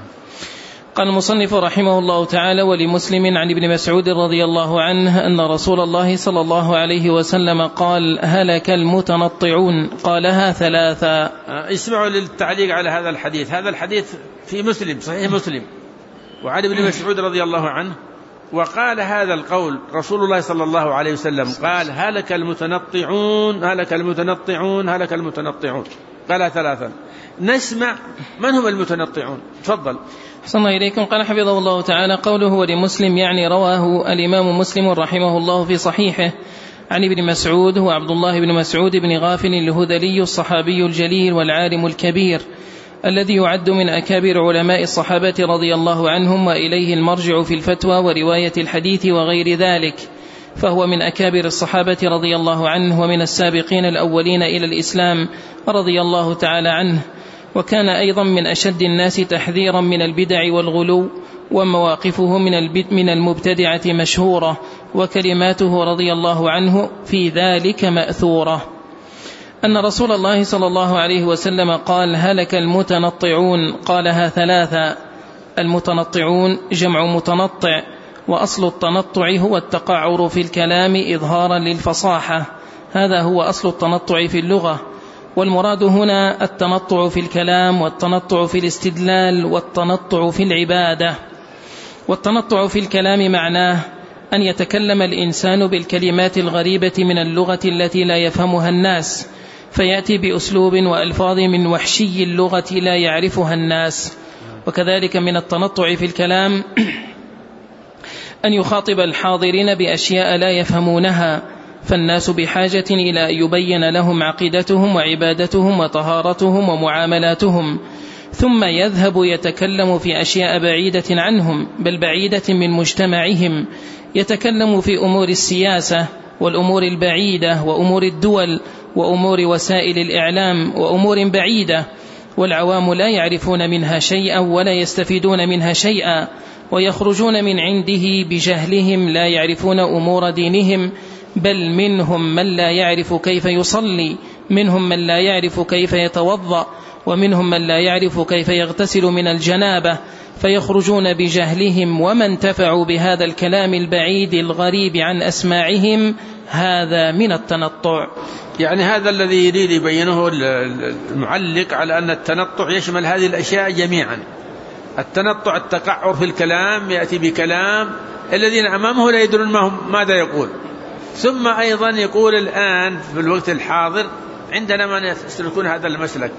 Speaker 2: قال المصنف رحمه الله تعالى: ولمسلم عن ابن مسعود رضي الله عنه أن رسول الله صلى الله عليه وسلم قال: هلك المتنطعون. قالها ثلاثا.
Speaker 1: اسمعوا للتعليق على هذا الحديث. هذا الحديث في مسلم، صحيح مسلم، وعن ابن مسعود رضي الله عنه. وقال هذا القول رسول الله صلى الله عليه وسلم قال: هلك المتنطعون، هلك المتنطعون، هلك المتنطعون. قالها ثلاثا. نسمع من هم المتنطعون. تفضل.
Speaker 2: أحسن إليكم. قال حفظه الله تعالى: قوله ولمسلم يعني رواه الإمام مسلم رحمه الله في صحيحه عن ابن مسعود، هو عبد الله بن مسعود بن غافل الهذلي الصحابي الجليل والعالم الكبير الذي يعد من أكابر علماء الصحابة رضي الله عنهم، وإليه المرجع في الفتوى ورواية الحديث وغير ذلك، فهو من أكابر الصحابة رضي الله عنه ومن السابقين الأولين إلى الإسلام رضي الله تعالى عنه. وكان أيضا من أشد الناس تحذيرا من البدع والغلو، ومواقفه من المبتدعة مشهورة، وكلماته رضي الله عنه في ذلك مأثورة. أن رسول الله صلى الله عليه وسلم قال: هلك المتنطعون. قالها ثلاثا. المتنطعون جمع متنطع، وأصل التنطع هو التقعر في الكلام إظهارا للفصاحة، هذا هو أصل التنطع في اللغة. والمراد هنا التنطع في الكلام، والتنطع في الاستدلال، والتنطع في العبادة. والتنطع في الكلام معناه أن يتكلم الإنسان بالكلمات الغريبة من اللغة التي لا يفهمها الناس، فيأتي بأسلوب وألفاظ من وحشي اللغة لا يعرفها الناس. وكذلك من التنطع في الكلام أن يخاطب الحاضرين بأشياء لا يفهمونها، فالناس بحاجة إلى أن يبين لهم عقيدتهم وعبادتهم وطهارتهم ومعاملاتهم، ثم يذهب يتكلم في أشياء بعيدة عنهم بل بعيدة من مجتمعهم، يتكلم في أمور السياسة والأمور البعيدة وأمور الدول وأمور وسائل الإعلام وأمور بعيدة، والعوام لا يعرفون منها شيئا ولا يستفيدون منها شيئا، ويخرجون من عنده بجهلهم لا يعرفون أمور دينهم، بل منهم من لا يعرف كيف يصلي، منهم من لا يعرف كيف يتوضأ، ومنهم من لا يعرف كيف يغتسل من الجنابة، فيخرجون بجهلهم وما انتفعوا بهذا الكلام البعيد الغريب عن أسماعهم. هذا من التنطع.
Speaker 1: يعني هذا الذي يريد يبينه المعلق على أن التنطع يشمل هذه الأشياء جميعا. التنطع التقعر في الكلام، يأتي بكلام الذين أمامه لا يدرون ماذا يقول. ثم أيضا يقول الآن في الوقت الحاضر عندنا من يسلكون هذا المسلك.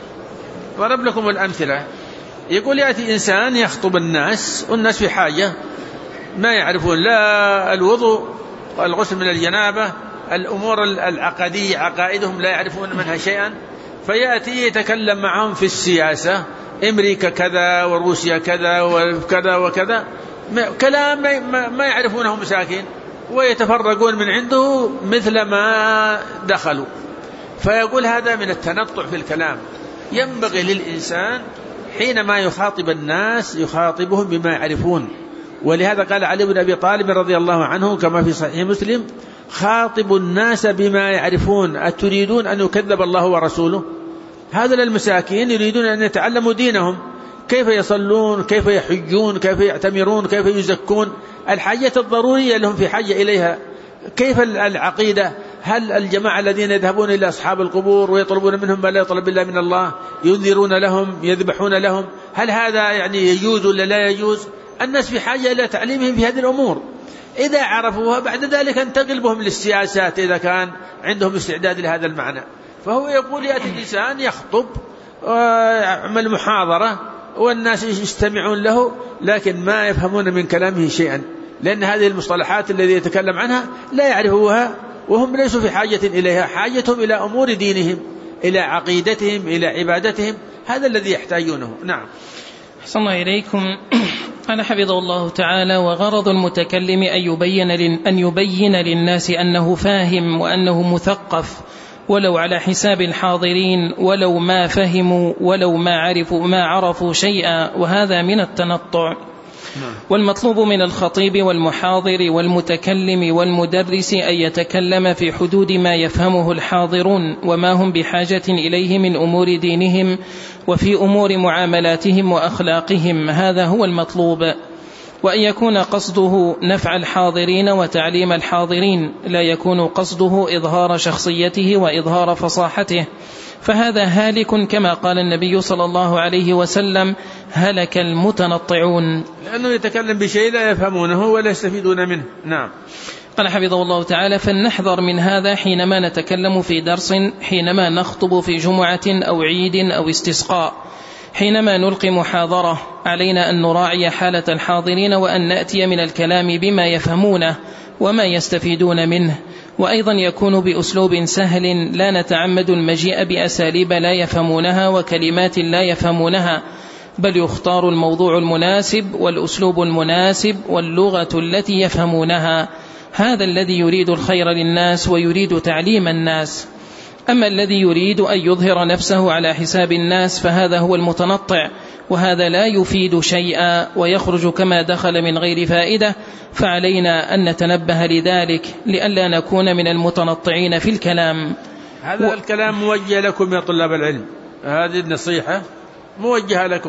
Speaker 1: ضرب لكم الأمثلة. يقول يأتي إنسان يخطب الناس والناس في حاجة ما يعرفون لا الوضوء والغسل من الجنابة، الأمور العقدية عقائدهم لا يعرفون منها شيئا، فيأتي يتكلم معهم في السياسة، أمريكا كذا وروسيا كذا وكذا وكذا، كلام ما يعرفونه مساكين، ويتفرقون من عنده مثل ما دخلوا. فيقول هذا من التنطع في الكلام. ينبغي للإنسان حينما يخاطب الناس يخاطبهم بما يعرفون. ولهذا قال علي بن أبي طالب رضي الله عنه كما في صحيح مسلم: خاطبوا الناس بما يعرفون، أتريدون أن يكذب الله ورسوله؟ هذا المساكين يريدون أن يتعلموا دينهم، كيف يصلون، كيف يحجون، كيف يعتمرون، كيف يزكون، الحاجات الضرورية لهم في حاجة إليها. كيف العقيدة؟ هل الجماعة الذين يذهبون إلى أصحاب القبور ويطلبون منهم ما لا يطلب الله من الله، ينذرون لهم، يذبحون لهم، هل هذا يعني يجوز ولا لا يجوز؟ الناس في حاجة إلى تعليمهم في هذه الأمور. إذا عرفوها بعد ذلك انتقل بهم للسياسات إذا كان عندهم استعداد لهذا المعنى. فهو يقول يأتي الإنسان يخطب ويعمل محاضرة والناس يستمعون له، لكن ما يفهمون من كلامه شيئا. لأن هذه المصطلحات الذي يتكلم عنها لا يعرفوها، وهم ليسوا في حاجة إليها، حاجتهم إلى أمور دينهم، إلى عقيدتهم، إلى عبادتهم، هذا الذي يحتاجونه. نعم.
Speaker 2: أحسن الله إليكم. قال حفظه الله تعالى: وغرض المتكلم أن يبين للناس أنه فاهم وأنه مثقف، ولو على حساب الحاضرين، ولو ما فهموا ولو ما عرفوا شيئا، وهذا من التنطع. والمطلوب من الخطيب والمحاضر والمتكلم والمدرس أن يتكلم في حدود ما يفهمه الحاضرون وما هم بحاجة إليه من أمور دينهم وفي أمور معاملاتهم وأخلاقهم، هذا هو المطلوب. وأن يكون قصده نفع الحاضرين وتعليم الحاضرين، لا يكون قصده إظهار شخصيته وإظهار فصاحته، فهذا هالك كما قال النبي صلى الله عليه وسلم: هلك المتنطعون.
Speaker 1: لأنه يتكلم بشيء لا يفهمونه ولا يستفيدون منه. نعم.
Speaker 2: قال حفظه الله تعالى: فلنحذر من هذا حينما نتكلم في درس، حينما نخطب في جمعة أو عيد أو استسقاء، حينما نلقي محاضرة، علينا أن نراعي حالة الحاضرين، وأن نأتي من الكلام بما يفهمونه وما يستفيدون منه، وأيضا يكون بأسلوب سهل، لا نتعمد المجيء بأساليب لا يفهمونها وكلمات لا يفهمونها، بل يختار الموضوع المناسب والأسلوب المناسب واللغة التي يفهمونها. هذا الذي يريد الخير للناس ويريد تعليم الناس. أما الذي يريد أن يظهر نفسه على حساب الناس فهذا هو المتنطع، وهذا لا يفيد شيئا ويخرج كما دخل من غير فائدة، فعلينا أن نتنبه لذلك لئلا نكون من المتنطعين في الكلام.
Speaker 1: هذا الكلام موجه لكم يا طلاب العلم، هذه النصيحة موجهة لكم.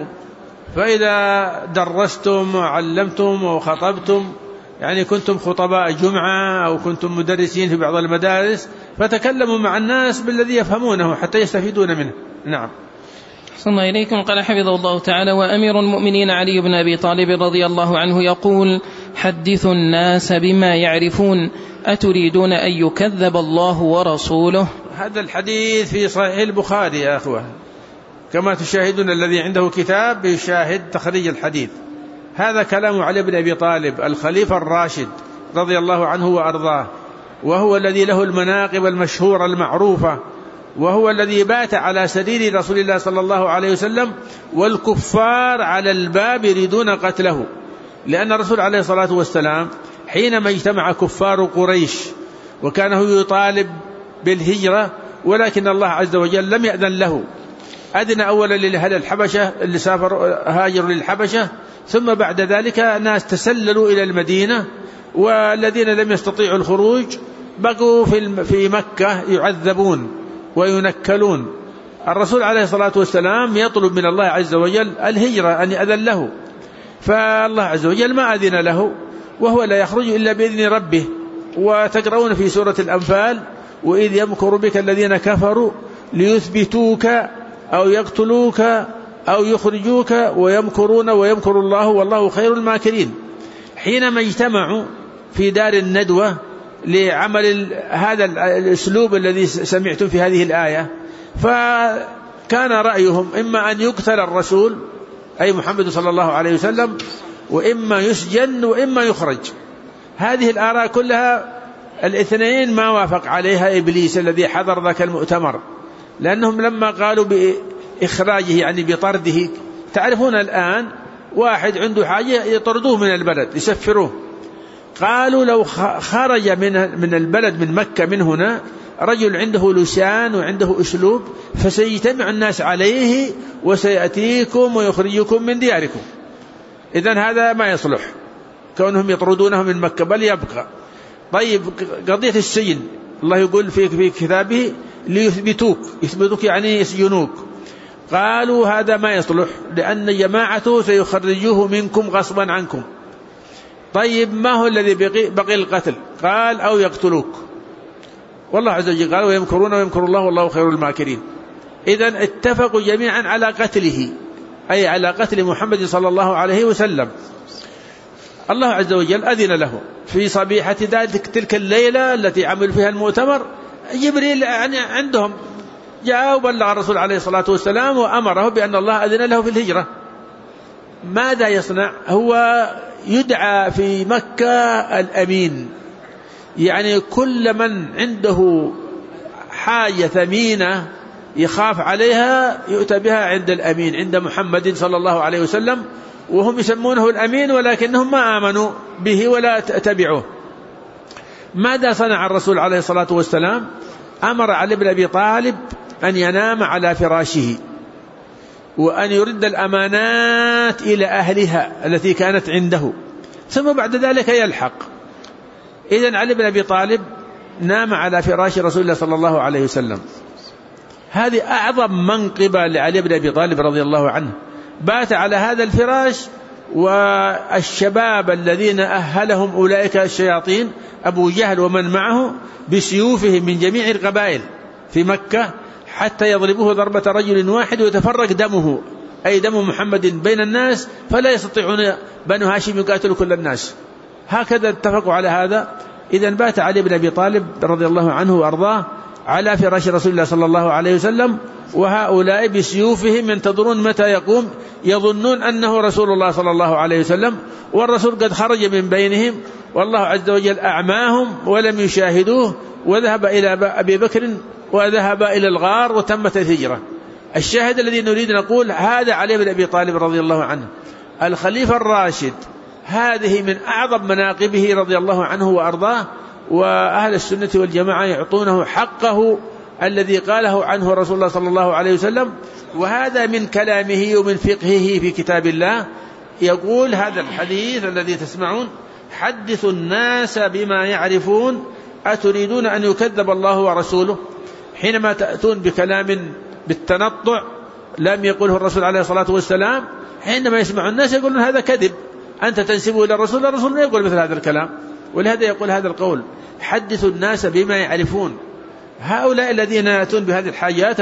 Speaker 1: فإذا درستم وعلمتم وخطبتم، يعني كنتم خطباء جمعة أو كنتم مدرسين في بعض المدارس، فتكلموا مع الناس بالذي يفهمونه حتى يستفيدون منه. نعم.
Speaker 2: أحسن الله إليكم. قال حفظه الله تعالى: وأمير المؤمنين علي بن أبي طالب رضي الله عنه يقول: حدثوا الناس بما يعرفون، أتريدون أن يكذب الله ورسوله؟
Speaker 1: هذا الحديث في صحيح البخاري يا أخوة، كما تشاهدون الذي عنده كتاب يشاهد تخريج الحديث. هذا كلام علي بن أبي طالب الخليفة الراشد رضي الله عنه وأرضاه، وهو الذي له المناقب المشهورة المعروفة، وهو الذي بات على سرير رسول الله صلى الله عليه وسلم والكفار على الباب يريدون قتله، لأن الرسول عليه الصلاة والسلام حينما اجتمع كفار قريش وكانه يطالب بالهجرة، ولكن الله عز وجل لم يأذن له، أذن أولا لأهل الحبشة اللي هاجروا للحبشة، ثم بعد ذلك ناس تسللوا إلى المدينة، والذين لم يستطيعوا الخروج بقوا في مكة يعذبون وينكلون. الرسول عليه الصلاة والسلام يطلب من الله عز وجل الهجرة أن يأذن له، فالله عز وجل ما أذن له، وهو لا يخرج إلا بإذن ربه. وتقرؤون في سورة الأنفال: وإذ يمكر بك الذين كفروا ليثبتوك أو يقتلوك أو يخرجوك ويمكرون ويمكر الله والله خير الماكرين. حينما اجتمعوا في دار الندوة لعمل هذا الأسلوب الذي سمعتم في هذه الآية، فكان رأيهم إما أن يقتل الرسول أي محمد صلى الله عليه وسلم، وإما يسجن وإما يخرج. هذه الآراء كلها الاثنين ما وافق عليها إبليس الذي حضر ذاك المؤتمر، لأنهم لما قالوا بإخراجه يعني بطرده، تعرفون الآن واحد عنده حاجة يطردوه من البلد يسفروه، قالوا لو خرج من البلد من مكة من هنا رجل عنده لسان وعنده أسلوب فسيجتمع الناس عليه وسيأتيكم ويخرجكم من دياركم. إذن هذا ما يصلح كونهم يطردونه من مكة، بل يبقى. طيب قضية السجن، الله يقول في كتابه يثبتوك يعني يسجنوك، قالوا هذا ما يصلح لأن جماعته سيخرجوه منكم غصبا عنكم. طيب ما هو الذي بقي القتل؟ قال أو يقتلوك، والله عز وجل قال ويمكرون ويمكر الله والله خير الماكرين. إذن اتفقوا جميعا على قتله، أي على قتل محمد صلى الله عليه وسلم. الله عز وجل أذن له في صبيحة تلك الليلة التي عمل فيها المؤتمر. جبريل يعني عندهم جاء وبلغ الرسول عليه الصلاة والسلام وأمره بأن الله أذن له في الهجرة. ماذا يصنع؟ هو يدعى في مكة الأمين، يعني كل من عنده حاجة ثمينة يخاف عليها يؤتى بها عند الأمين، عند محمد صلى الله عليه وسلم، وهم يسمونه الأمين ولكنهم ما آمنوا به ولا تبعوه. ماذا صنع الرسول عليه الصلاة والسلام؟ أمر علي بن أبي طالب أن ينام على فراشه وأن يرد الأمانات إلى أهلها التي كانت عنده، ثم بعد ذلك يلحق. إذن علي بن أبي طالب نام على فراش رسول الله صلى الله عليه وسلم. هذه أعظم منقبة لعلي بن أبي طالب رضي الله عنه، بات على هذا الفراش، والشباب الذين أهلهم أولئك الشياطين أبو جهل ومن معه بسيوفهم من جميع القبائل في مكة حتى يضربوه ضربة رجل واحد ويتفرق دمه، أي دم محمد بين الناس، فلا يستطيعون بنو هاشم يقاتلوا كل الناس. هكذا اتفقوا على هذا. إذن بات علي بن أبي طالب رضي الله عنه وأرضاه على فراش رسول الله صلى الله عليه وسلم، وهؤلاء بسيوفهم ينتظرون متى يقوم، يظنون أنه رسول الله صلى الله عليه وسلم، والرسول قد خرج من بينهم والله عز وجل أعماهم ولم يشاهدوه، وذهب إلى أبي بكر وذهب إلى الغار وتمت الهجرة. الشاهد الذي نريد نقول هذا علي بن أبي طالب رضي الله عنه الخليفة الراشد، هذه من أعظم مناقبه رضي الله عنه وأرضاه، وأهل السنة والجماعة يعطونه حقه الذي قاله عنه رسول الله صلى الله عليه وسلم. وهذا من كلامه ومن فقهه في كتاب الله. يقول هذا الحديث الذي تسمعون: حدثوا الناس بما يعرفون أتريدون أن يكذب الله ورسوله. حينما تأتون بكلام بالتنطع لم يقله الرسول عليه الصلاة والسلام، حينما يسمع الناس يقولون هذا كذب، أنت تنسبه إلى الرسول، الرسول لا يقول مثل هذا الكلام. ولهذا يقول هذا القول: حدثوا الناس بما يعرفون. هؤلاء الذين يأتون بهذه الحاجات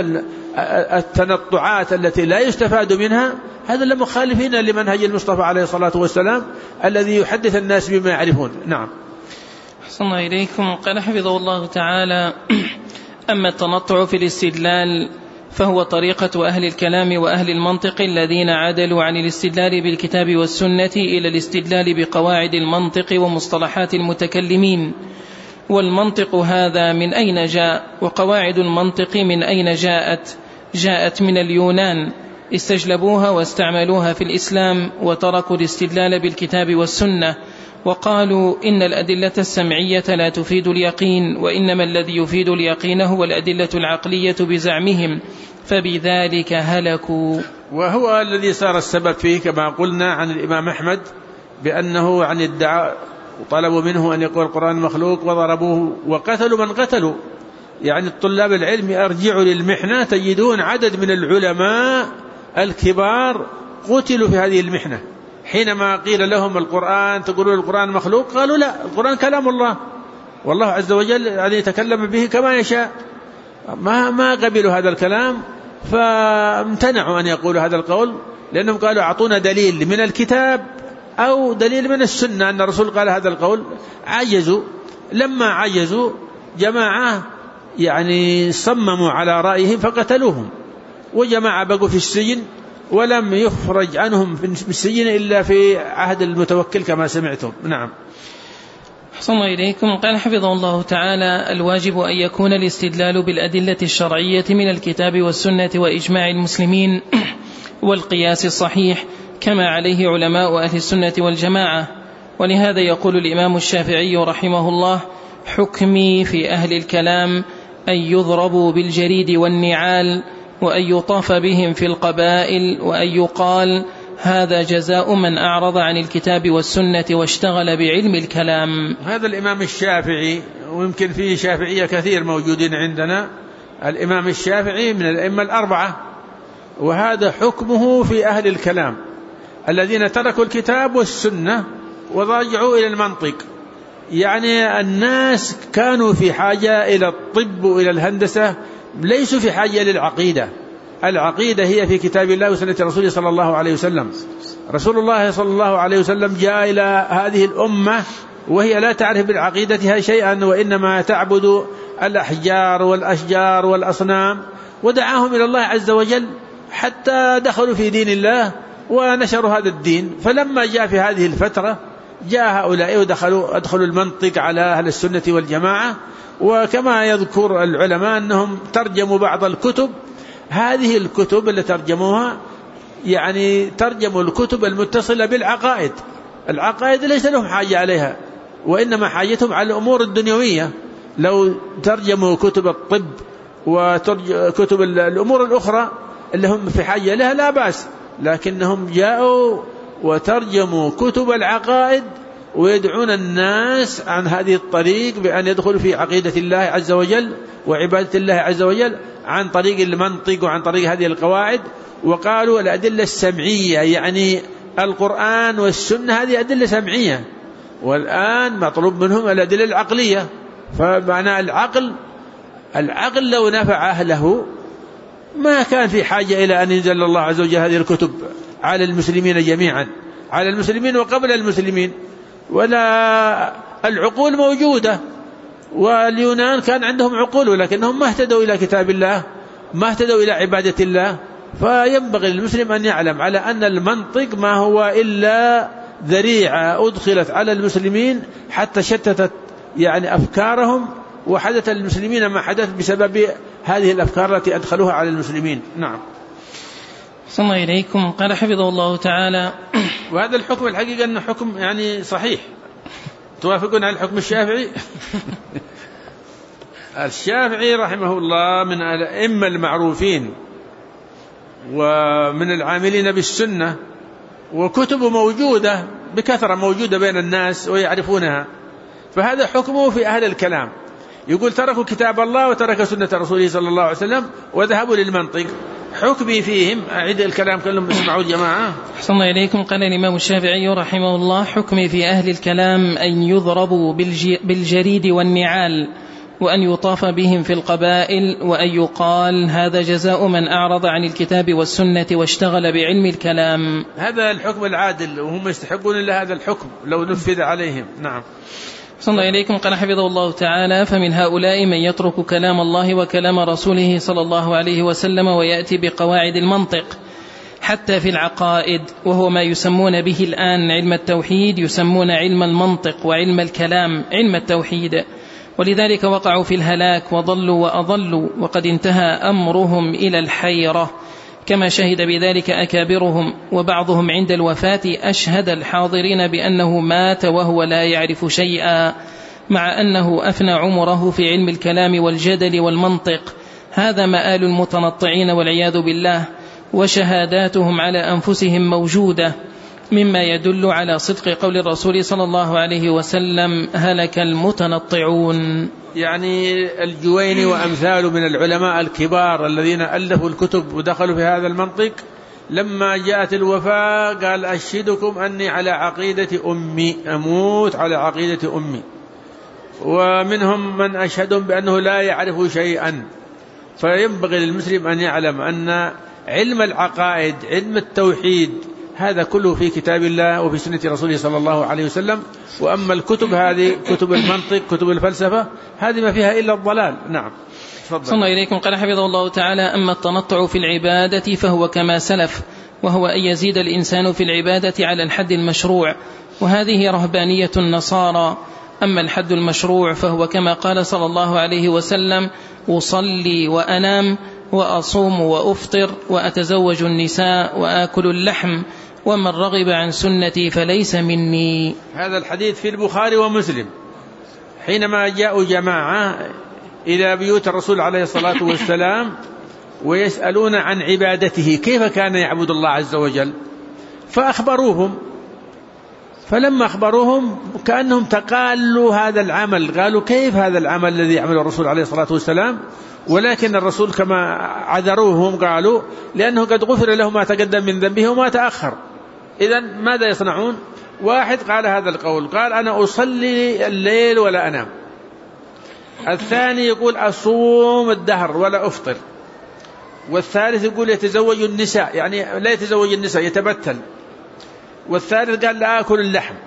Speaker 1: التنطعات التي لا يستفاد منها، هذا لمخالفين لمنهج المصطفى عليه الصلاة والسلام الذي يحدث الناس بما يعرفون. نعم.
Speaker 2: أحسن الله إليكم. قال حفظه الله تعالى: أما التنطع في الاستدلال فهو طريقة أهل الكلام وأهل المنطق الذين عدلوا عن الاستدلال بالكتاب والسنة إلى الاستدلال بقواعد المنطق ومصطلحات المتكلمين. والمنطق هذا من أين جاء؟ وقواعد المنطق من أين جاءت؟ جاءت من اليونان، استجلبوها واستعملوها في الإسلام وتركوا الاستدلال بالكتاب والسنة، وقالوا إن الأدلة السمعية لا تفيد اليقين، وإنما الذي يفيد اليقين هو الأدلة العقلية بزعمهم، فبذلك هلكوا.
Speaker 1: وهو الذي صار السبب فيه كما قلنا عن الإمام أحمد بأنه عن الدعاء طلبوا منه أن يقول القرآن مخلوق وضربوه وقتلوا من قتلوا. يعني الطلاب العلم أرجعوا للمحنة تجدون عدد من العلماء الكبار قتلوا في هذه المحنة. حينما قيل لهم القرآن تقولون القرآن مخلوق، قالوا لا، القرآن كلام الله، والله عز وجل يعني يتكلم به كما يشاء. ما قبلوا هذا الكلام، فامتنعوا أن يقولوا هذا القول، لأنهم قالوا أعطونا دليل من الكتاب أو دليل من السنة أن الرسول قال هذا القول. عجزوا. لما عجزوا جماعة يعني صمموا على رأيهم فقتلوهم، وجماعة بقوا في السجن ولم يخرج عنهم في السجن إلا في عهد المتوكل كما سمعتم. نعم.
Speaker 2: أحسن الله إليكم. قال حفظه الله تعالى: الواجب أن يكون الاستدلال بالأدلة الشرعية من الكتاب والسنة وإجماع المسلمين والقياس الصحيح كما عليه علماء أهل السنة والجماعة. ولهذا يقول الإمام الشافعي رحمه الله: حكمي في أهل الكلام أن يضربوا بالجريد والنعال، وأن يطاف بهم في القبائل، وأن يقال هذا جزاء من أعرض عن الكتاب والسنة واشتغل بعلم الكلام.
Speaker 1: هذا الإمام الشافعي، ويمكن فيه شافعية كثير موجودين عندنا. الإمام الشافعي من الأئمة الأربعة، وهذا حكمه في أهل الكلام الذين تركوا الكتاب والسنة ورجعوا إلى المنطق. يعني الناس كانوا في حاجة إلى الطب وإلى الهندسة، ليسوا في حاجة للعقيدة. العقيدة هي في كتاب الله وسنة رسوله صلى الله عليه وسلم. رسول الله صلى الله عليه وسلم جاء إلى هذه الأمة وهي لا تعرف بالعقيدتها شيئا، وإنما تعبد الأحجار والأشجار والأصنام، ودعاهم إلى الله عز وجل حتى دخلوا في دين الله ونشروا هذا الدين. فلما جاء في هذه الفترة جاء هؤلاء أدخلوا المنطق على أهل السنة والجماعة. وكما يذكر العلماء أنهم ترجموا بعض الكتب، هذه الكتب اللي ترجموها يعني ترجموا الكتب المتصلة بالعقائد. العقائد ليس لهم حاجة عليها، وإنما حاجتهم على الأمور الدنيوية. لو ترجموا كتب الطب وكتب الأمور الأخرى اللي هم في حاجة لها لا بأس، لكنهم جاءوا وترجموا كتب العقائد ويدعون الناس عن هذه الطريق بأن يدخلوا في عقيدة الله عز وجل وعبادة الله عز وجل عن طريق المنطق وعن طريق هذه القواعد. وقالوا الأدلة السمعية يعني القرآن والسنة هذه أدلة سمعية، والآن مطلوب منهم الأدلة العقلية. فمعنى العقل لو نفع أهله ما كان في حاجة إلى أن ينزل الله عز وجل هذه الكتب على المسلمين جميعا، على المسلمين وقبل المسلمين. ولا العقول موجودة، واليونان كان عندهم عقول ولكنهم ما اهتدوا إلى كتاب الله، ما اهتدوا إلى عبادة الله. فينبغي للمسلم أن يعلم على أن المنطق ما هو إلا ذريعة أدخلت على المسلمين حتى شتتت يعني أفكارهم، وحدث للمسلمين ما حدث بسبب هذه الأفكار التي أدخلوها على المسلمين. نعم.
Speaker 2: صلى الله إليكم. قال حفظه الله تعالى:
Speaker 1: وهذا الحكم الحقيقة أنه حكم يعني صحيح. توافقون على الحكم الشافعي؟ الشافعي رحمه الله من الأئمة المعروفين ومن العاملين بالسنة، وكتبه موجودة بكثرة، موجودة بين الناس ويعرفونها. فهذا حكمه في أهل الكلام، يقول تركوا كتاب الله وترك سنة رسوله صلى الله عليه وسلم وذهبوا للمنطق. حكمي فيهم، أعيد الكلام كلهم اسمعوا الجماعة.
Speaker 2: أحسن الله إليكم. قال الإمام الشافعي رحمه الله: حكمي في أهل الكلام أن يضربوا بالجريد والنعال، وأن يطاف بهم في القبائل، وأن يقال هذا جزاء من أعرض عن الكتاب والسنة واشتغل بعلم الكلام.
Speaker 1: هذا الحكم العادل، وهم يستحقون إلا هذا الحكم لو نفذ عليهم. نعم.
Speaker 2: صلى الله إليكم. قال حفظه الله تعالى: فمن هؤلاء من يترك كلام الله وكلام رسوله صلى الله عليه وسلم ويأتي بقواعد المنطق حتى في العقائد، وهو ما يسمون به الآن علم التوحيد، يسمون علم المنطق وعلم الكلام علم التوحيد، ولذلك وقعوا في الهلاك وضلوا وأضلوا، وقد انتهى أمرهم إلى الحيرة، كما شهد بذلك أكابرهم. وبعضهم عند الوفاة أشهد الحاضرين بأنه مات وهو لا يعرف شيئا، مع أنه أفنى عمره في علم الكلام والجدل والمنطق. هذا مآل المتنطعين والعياذ بالله، وشهاداتهم على أنفسهم موجودة، مما يدل على صدق قول الرسول صلى الله عليه وسلم: هلك المتنطعون.
Speaker 1: يعني الجويني وأمثاله من العلماء الكبار الذين ألفوا الكتب ودخلوا في هذا المنطق، لما جاءت الوفاة قال: أشهدكم أني على عقيدة أمي، أموت على عقيدة أمي. ومنهم من أشهدهم بأنه لا يعرف شيئا. فينبغي للمسلم أن يعلم أن علم العقائد، علم التوحيد، هذا كله في كتاب الله وفي سنة رسوله صلى الله عليه وسلم. وأما الكتب هذه كتب المنطق، كتب الفلسفة، هذه ما فيها إلا الضلال. نعم.
Speaker 2: صلى الله إليكم. قال حفظه الله تعالى: أما التنطع في العبادة فهو كما سلف، وهو أن يزيد الإنسان في العبادة على الحد المشروع، وهذه رهبانية النصارى. أما الحد المشروع فهو كما قال صلى الله عليه وسلم: أصلي وأنام وأصوم وأفطر وأتزوج النساء وآكل اللحم، ومن رغب عن سنتي فليس مني.
Speaker 1: هذا الحديث في البخاري ومسلم. حينما جاءوا جماعة إلى بيوت الرسول عليه الصلاة والسلام ويسألون عن عبادته، كيف كان يعبد الله عز وجل، فأخبروهم. فلما أخبروهم كأنهم تقالوا هذا العمل، قالوا: كيف هذا العمل الذي يعمله الرسول عليه الصلاة والسلام؟ ولكن الرسول كما عذروهم قالوا: لأنه قد غفر له ما تقدم من ذنبه وما تأخر. إذن ماذا يصنعون؟ واحد قال هذا القول، قال: أنا أصلي الليل ولا أنام. الثاني يقول: أصوم الدهر ولا أفطر. والثالث يقول: يتزوج النساء، يعني لا يتزوج النساء، يتبتل. والثالث قال: لا أكل اللحم.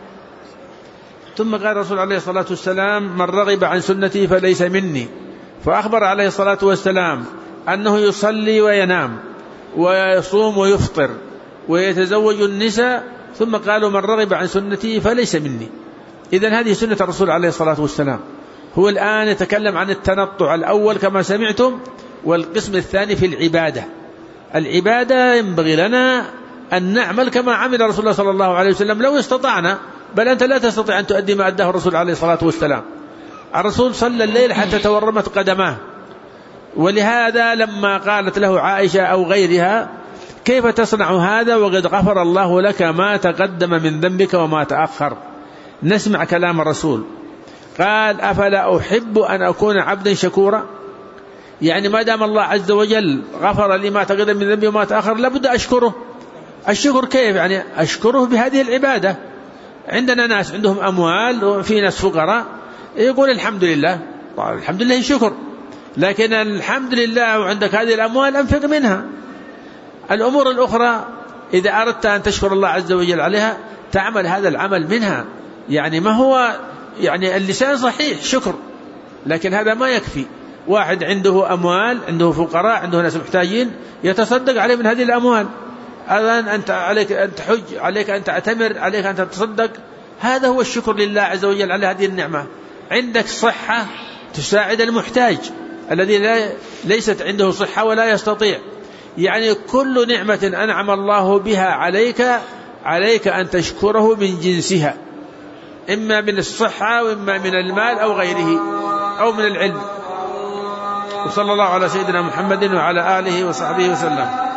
Speaker 1: ثم قال الرسول عليه الصلاة والسلام: من رغب عن سنتي فليس مني. فأخبر عليه الصلاة والسلام أنه يصلي وينام ويصوم ويفطر ويتزوج النساء، ثم قالوا من رغب عن سنتي فليس مني. إذن هذه سنة الرسول عليه الصلاة والسلام. هو الآن يتكلم عن التنطع الأول كما سمعتم، والقسم الثاني في العبادة. العبادة ينبغي لنا أن نعمل كما عمل رسول الله صلى الله عليه وسلم لو استطعنا، بل أنت لا تستطيع أن تؤدي ما أداه الرسول عليه الصلاة والسلام. الرسول صلى الليل حتى تورمت قدماه، ولهذا لما قالت له عائشة أو غيرها كيف تصنع هذا وقد غفر الله لك ما تقدم من ذنبك وما تأخر، نسمع كلام الرسول. قال أفلا أحب أن أكون عبدا شكورا، يعني ما دام الله عز وجل غفر لي ما تقدم من ذنبي وما تأخر لابد أشكره. الشكر كيف؟ يعني أشكره بهذه العبادة. عندنا ناس عندهم أموال وفي ناس فقراء، يقول الحمد لله، الحمد لله شكر، لكن الحمد لله وعندك هذه الأموال أنفق منها. الأمور الأخرى إذا أردت أن تشكر الله عز وجل عليها تعمل هذا العمل منها. يعني ما هو يعني اللسان صحيح شكر، لكن هذا ما يكفي. واحد عنده أموال، عنده فقراء، عنده ناس محتاجين، يتصدق عليه من هذه الأموال. الآن أنت عليك أن تحج، عليك أن تعتمر، عليك أن تتصدق. هذا هو الشكر لله عز وجل على هذه النعمة. عندك صحة تساعد المحتاج الذي ليست عنده صحة ولا يستطيع. يعني كل نعمة أنعم الله بها عليك أن تشكره من جنسها، إما من الصحة وإما من المال أو غيره أو من العلم. وصلى الله على سيدنا محمد وعلى آله وصحبه وسلم.